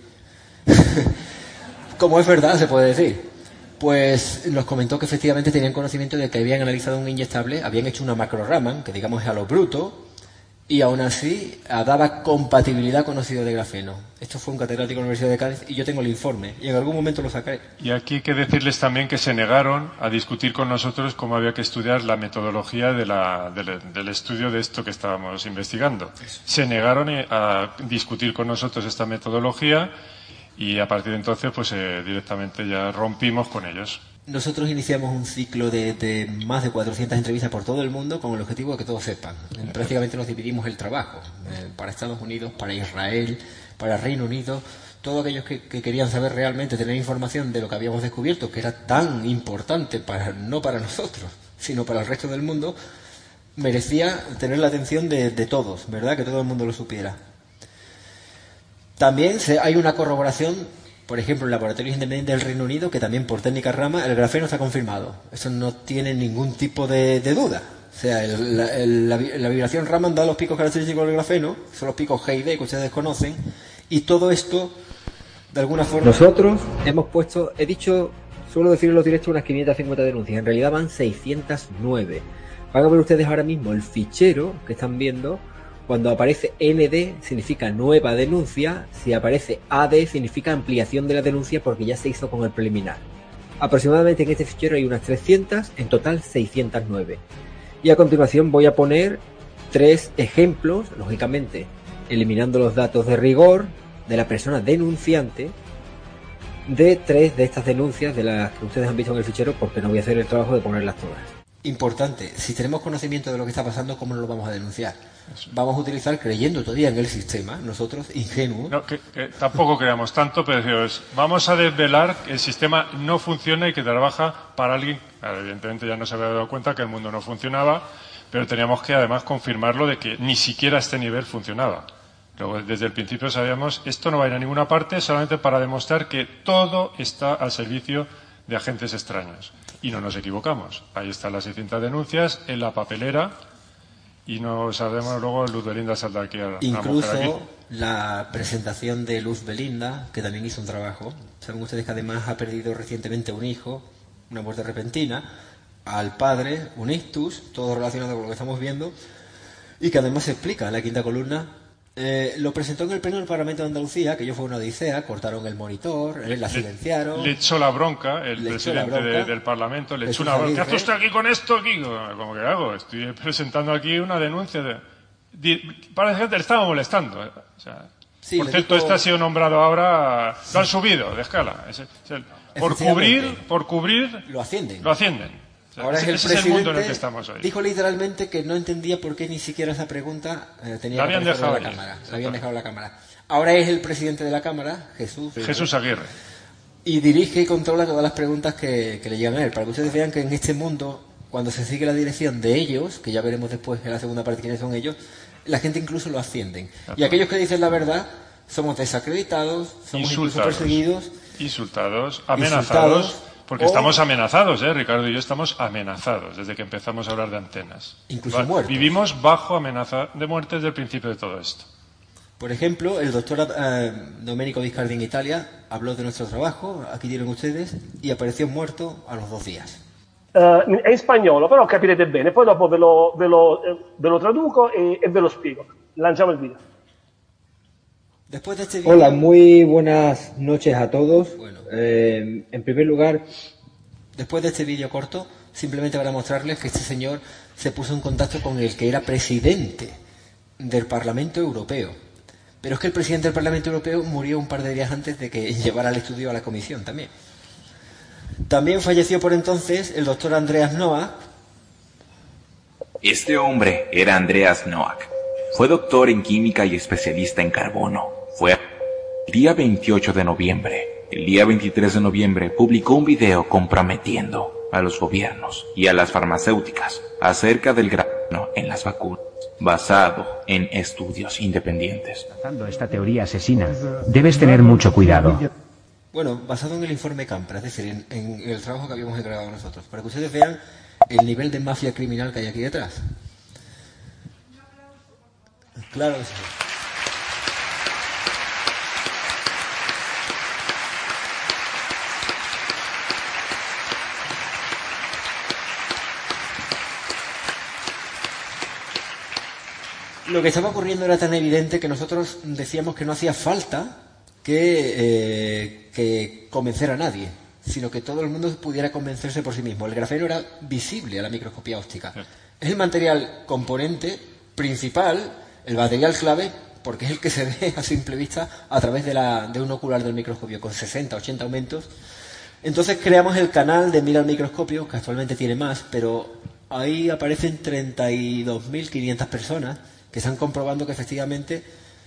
Como es verdad, se puede decir. Pues nos comentó que efectivamente tenían conocimiento de que habían analizado un inyectable, habían hecho una macro-Raman, que digamos es a lo bruto, y aún así daba compatibilidad con óxido de grafeno. Esto fue un catedrático de la Universidad de Cádiz y yo tengo el informe y en algún momento lo sacaré. Y aquí hay que decirles también que se negaron a discutir con nosotros cómo había que estudiar la metodología del estudio de esto que estábamos investigando. Se negaron a discutir con nosotros esta metodología y a partir de entonces pues directamente ya rompimos con ellos. Nosotros iniciamos un ciclo de más de 400 entrevistas por todo el mundo con el objetivo de que todos sepan. Prácticamente nos dividimos el trabajo para Estados Unidos, para Israel, para Reino Unido. Todos aquellos que querían saber realmente, tener información de lo que habíamos descubierto, que era tan importante no para nosotros, sino para el resto del mundo, merecía tener la atención de todos, ¿verdad? Que todo el mundo lo supiera. También hay una corroboración. Por ejemplo, en laboratorios independientes del Reino Unido, que también por técnica Raman, el grafeno está confirmado. Eso no tiene ningún tipo de duda. O sea, la vibración Raman da los picos característicos del grafeno, son los picos G y D que ustedes desconocen, y todo esto, de alguna forma... Nosotros hemos puesto, suelo decir en los directos, unas 550 denuncias. En realidad van 609. Van a ver ustedes ahora mismo el fichero que están viendo. Cuando aparece ND significa nueva denuncia, si aparece AD significa ampliación de la denuncia porque ya se hizo con el preliminar. Aproximadamente en este fichero hay unas 300, en total 609. Y a continuación voy a poner 3 ejemplos, lógicamente eliminando los datos de rigor de la persona denunciante, de 3 de estas denuncias de las que ustedes han visto en el fichero, porque no voy a hacer el trabajo de ponerlas todas. Importante, si tenemos conocimiento de lo que está pasando, ¿cómo no lo vamos a denunciar? Vamos a utilizar, creyendo todavía en el sistema, nosotros, ingenuos. No, que tampoco creamos tanto, pero vamos a desvelar que el sistema no funciona y que trabaja para alguien. Evidentemente ya no se había dado cuenta que el mundo no funcionaba, pero teníamos que además confirmarlo de que ni siquiera a este nivel funcionaba. Luego, desde el principio sabíamos, esto no va a ir a ninguna parte, solamente para demostrar que todo está al servicio de agentes extraños. Y no nos equivocamos. Ahí están las 600 denuncias en la papelera y no sabemos, luego Luz Belinda saldrá aquí a incluso aquí. La presentación de Luz Belinda, que también hizo un trabajo. Saben ustedes que además ha perdido recientemente un hijo, una muerte repentina, al padre, un ictus, todo relacionado con lo que estamos viendo, y que además se explica en la quinta columna. Lo presentó en el Pleno del Parlamento de Andalucía, que ello fue una odisea, cortaron el monitor, la silenciaron. Le echó la bronca el presidente del Parlamento, le echó una bronca. ¿Qué hace usted aquí con esto? Aquí? ¿Cómo que hago? Estoy presentando aquí una denuncia. Parece que le estaba molestando. O sea, sí, por cierto, este ha sido nombrado ahora, lo han subido de escala. Por cubrir lo ascienden. O sea, ahora ese es el mundo en el que estamos hoy. Dijo literalmente que no entendía por qué ni siquiera esa pregunta tenía que aparecer en la cámara. La habían dejado en la cámara. Ahora es el presidente de la cámara, Jesús Aguirre. Y dirige y controla todas las preguntas que le llegan a él. Para que ustedes vean que en este mundo, cuando se sigue la dirección de ellos, que ya veremos después en la segunda parte quiénes son ellos, la gente incluso lo ascienden. Y aquellos que dicen la verdad somos desacreditados, somos incluso perseguidos, insultados, amenazados, porque estamos amenazados, Ricardo y yo estamos amenazados desde que empezamos a hablar de antenas. Incluso muertos. Vivimos bajo amenaza de muerte desde el principio de todo esto. Por ejemplo, el doctor Domenico Viscardi en Italia habló de nuestro trabajo, aquí tienen ustedes, y apareció muerto a los 2 días. È in spagnolo, però capirete bene, poi dopo ve lo traduco e ve lo spiego. Lanciamo il video. Después de este video... Hola, muy buenas noches a todos. En primer lugar, después de este vídeo corto, simplemente para mostrarles que este señor se puso en contacto con el que era presidente del Parlamento Europeo. Pero es que el presidente del Parlamento Europeo murió un par de días antes de que llevara el estudio a la comisión también. También falleció por entonces el doctor Andreas Noack. Este hombre era Andreas Noack. Fue doctor en química y especialista en carbono. Fue el día 28 de noviembre. El día 23 de noviembre publicó un video comprometiendo a los gobiernos y a las farmacéuticas acerca del grafeno en las vacunas, basado en estudios independientes. Esta teoría asesina. Debes tener mucho cuidado. Bueno, basado en el informe Campra, es decir, en el trabajo que habíamos encargado nosotros, para que ustedes vean el nivel de mafia criminal que hay aquí detrás. Claro que sí. Lo que estaba ocurriendo era tan evidente que nosotros decíamos que no hacía falta que convencer a nadie, sino que todo el mundo pudiera convencerse por sí mismo. El grafeno era visible a la microscopía óptica. Es el material componente principal, el material clave, porque es el que se ve a simple vista a través de un ocular del microscopio con 60, 80 aumentos. Entonces creamos el canal de Mira al Microscopio, que actualmente tiene más, pero ahí aparecen 32.500 personas que están comprobando que efectivamente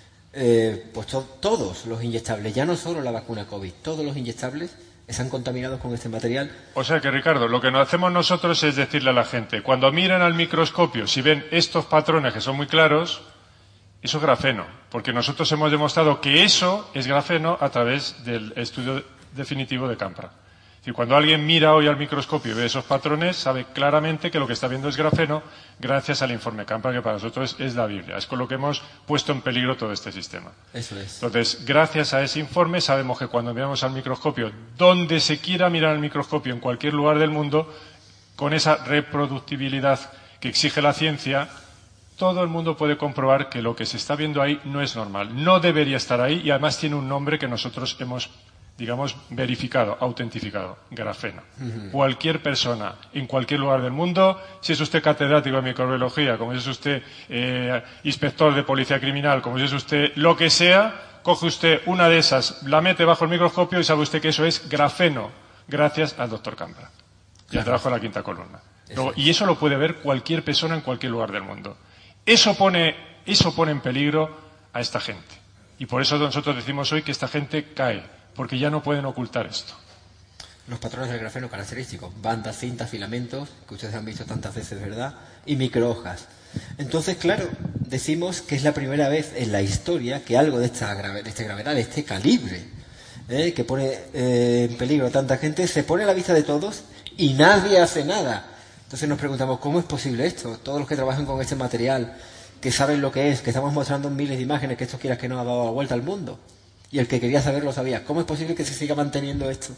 pues todos los inyectables, ya no solo la vacuna COVID, todos los inyectables están contaminados con este material. O sea que, Ricardo, lo que hacemos nosotros es decirle a la gente, cuando miran al microscopio, si ven estos patrones que son muy claros, eso es grafeno, porque nosotros hemos demostrado que eso es grafeno a través del estudio definitivo de Campra. Y cuando alguien mira hoy al microscopio y ve esos patrones, sabe claramente que lo que está viendo es grafeno gracias al informe Campra, que para nosotros es la Biblia. Es con lo que hemos puesto en peligro todo este sistema. Eso es. Entonces, gracias a ese informe, sabemos que cuando miramos al microscopio, donde se quiera mirar al microscopio, en cualquier lugar del mundo, con esa reproductibilidad que exige la ciencia, todo el mundo puede comprobar que lo que se está viendo ahí no es normal. No debería estar ahí y además tiene un nombre que nosotros hemos, digamos, verificado, autentificado, grafeno. Cualquier persona, en cualquier lugar del mundo, si es usted catedrático de microbiología, como si es usted inspector de policía criminal, como si es usted lo que sea, coge usted una de esas, la mete bajo el microscopio y sabe usted que eso es grafeno, gracias al doctor Campra y al trabajo de la quinta columna. Y eso lo puede ver cualquier persona en cualquier lugar del mundo. Eso pone en peligro a esta gente. Y por eso nosotros decimos hoy que esta gente cae, porque ya no pueden ocultar esto. Los patrones del grafeno característicos, bandas, cintas, filamentos, que ustedes han visto tantas veces, ¿verdad? Y microhojas. Entonces, claro, decimos que es la primera vez en la historia que algo de esta gravedad, de este calibre, que pone en peligro a tanta gente, se pone a la vista de todos y nadie hace nada. Entonces nos preguntamos, ¿cómo es posible esto? Todos los que trabajan con este material, que saben lo que es, que estamos mostrando miles de imágenes, que esto quieras que no ha dado la vuelta al mundo. Y el que quería saber lo sabía. ¿Cómo es posible que se siga manteniendo esto?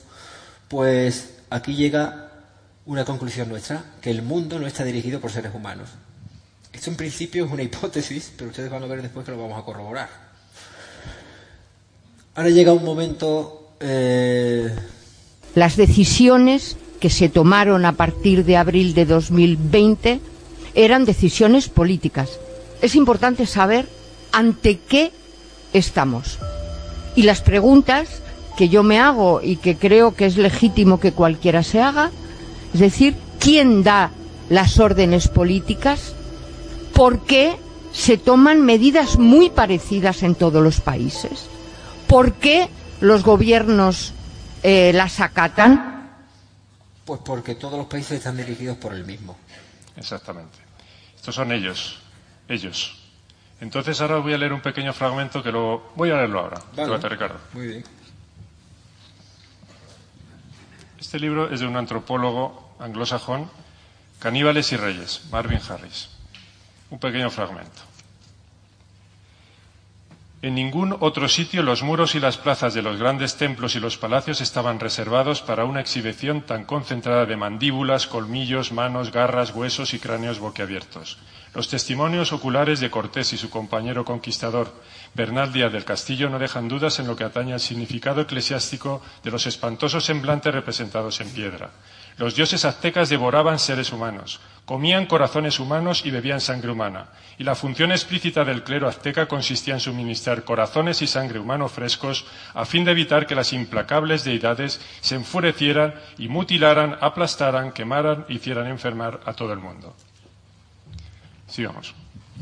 Pues aquí llega una conclusión nuestra, que el mundo no está dirigido por seres humanos. Esto en principio es una hipótesis, pero ustedes van a ver después que lo vamos a corroborar. Ahora llega un momento... Las decisiones que se tomaron a partir de abril de 2020 eran decisiones políticas. Es importante saber ante qué estamos. Y las preguntas que yo me hago y que creo que es legítimo que cualquiera se haga, es decir, ¿quién da las órdenes políticas? ¿Por qué se toman medidas muy parecidas en todos los países? ¿Por qué los gobiernos las acatan? Pues porque todos los países están dirigidos por el mismo. Exactamente. Estos son ellos. Entonces ahora os voy a leer un pequeño fragmento que voy a leerlo ahora. Vale. Ricardo. Muy bien. Este libro es de un antropólogo anglosajón, Caníbales y Reyes, Marvin Harris. Un pequeño fragmento. En ningún otro sitio los muros y las plazas de los grandes templos y los palacios estaban reservados para una exhibición tan concentrada de mandíbulas, colmillos, manos, garras, huesos y cráneos boquiabiertos. Los testimonios oculares de Cortés y su compañero conquistador Bernal Díaz del Castillo no dejan dudas en lo que atañe al significado eclesiástico de los espantosos semblantes representados en piedra. Los dioses aztecas devoraban seres humanos, comían corazones humanos y bebían sangre humana, y la función explícita del clero azteca consistía en suministrar corazones y sangre humano frescos a fin de evitar que las implacables deidades se enfurecieran y mutilaran, aplastaran, quemaran e hicieran enfermar a todo el mundo. Sigamos.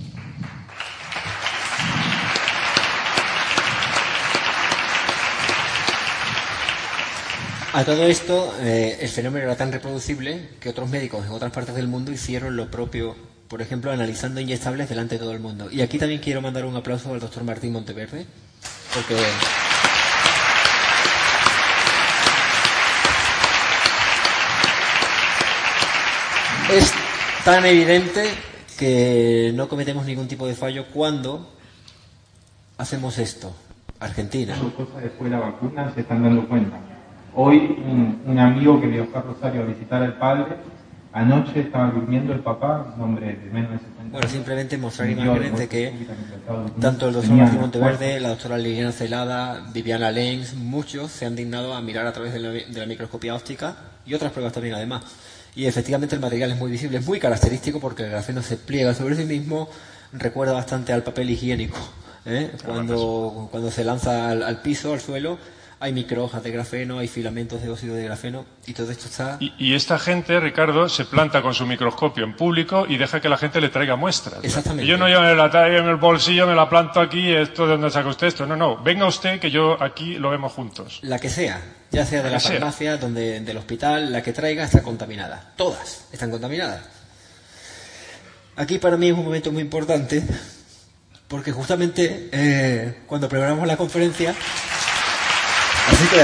A todo esto, el fenómeno era tan reproducible que otros médicos en otras partes del mundo hicieron lo propio, por ejemplo, analizando inyectables delante de todo el mundo. Y aquí también quiero mandar un aplauso al doctor Martín Monteverde, porque es tan evidente que no cometemos ningún tipo de fallo cuando hacemos esto. Argentina. Después de la vacuna se están dando cuenta. Hoy un amigo que viajó a Rosario a visitar al padre, anoche estaba durmiendo el papá, un hombre de menos de 70 años. Bueno, simplemente mostrar imágenes de que tanto el doctor Martín Monteverde, la doctora Liliana Celada, Viviana Lenz, muchos se han dignado a mirar a través de la microscopía óptica y otras pruebas también además. Y efectivamente el material es muy visible, es muy característico porque el grafeno se pliega sobre sí mismo, recuerda bastante al papel higiénico, cuando se lanza al piso, al suelo. Hay microhojas de grafeno, hay filamentos de óxido de grafeno y todo esto está... Y esta gente, Ricardo, se planta con su microscopio en público y deja que la gente le traiga muestras. Exactamente. Y yo no la traigo en el bolsillo, me la planto aquí, esto de dónde saca usted esto. No, venga usted que yo aquí lo vemos juntos. La que sea, ya sea de la farmacia, del hospital, la que traiga está contaminada. Todas están contaminadas. Aquí para mí es un momento muy importante porque justamente cuando preparamos la conferencia... Así que...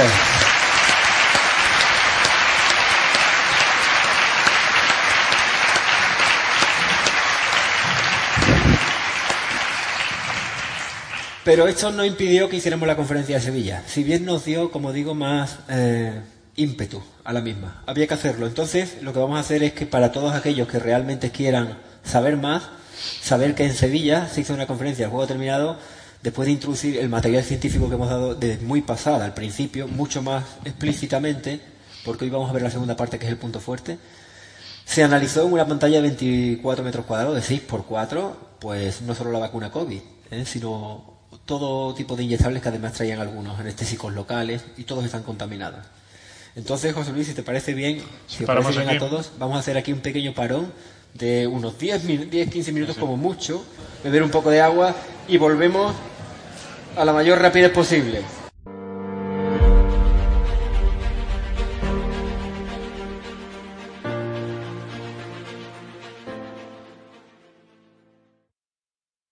Pero esto no impidió que hiciéramos la conferencia de Sevilla. Si bien nos dio, como digo, más ímpetu a la misma. Había que hacerlo. Entonces, lo que vamos a hacer es que para todos aquellos que realmente quieran saber más, saber que en Sevilla se hizo una conferencia, el juego terminado, después de introducir el material científico que hemos dado desde muy pasada al principio, mucho más explícitamente, porque hoy vamos a ver la segunda parte que es el punto fuerte, se analizó en una pantalla de 24 metros cuadrados, de 6x4, pues no solo la vacuna COVID, sino todo tipo de inyectables que además traían algunos anestésicos locales y todos están contaminados. Entonces, José Luis, si te parece bien, si os parece bien a todos, vamos a hacer aquí un pequeño parón de unos 10-15 minutos como mucho, beber un poco de agua y volvemos a la mayor rapidez posible.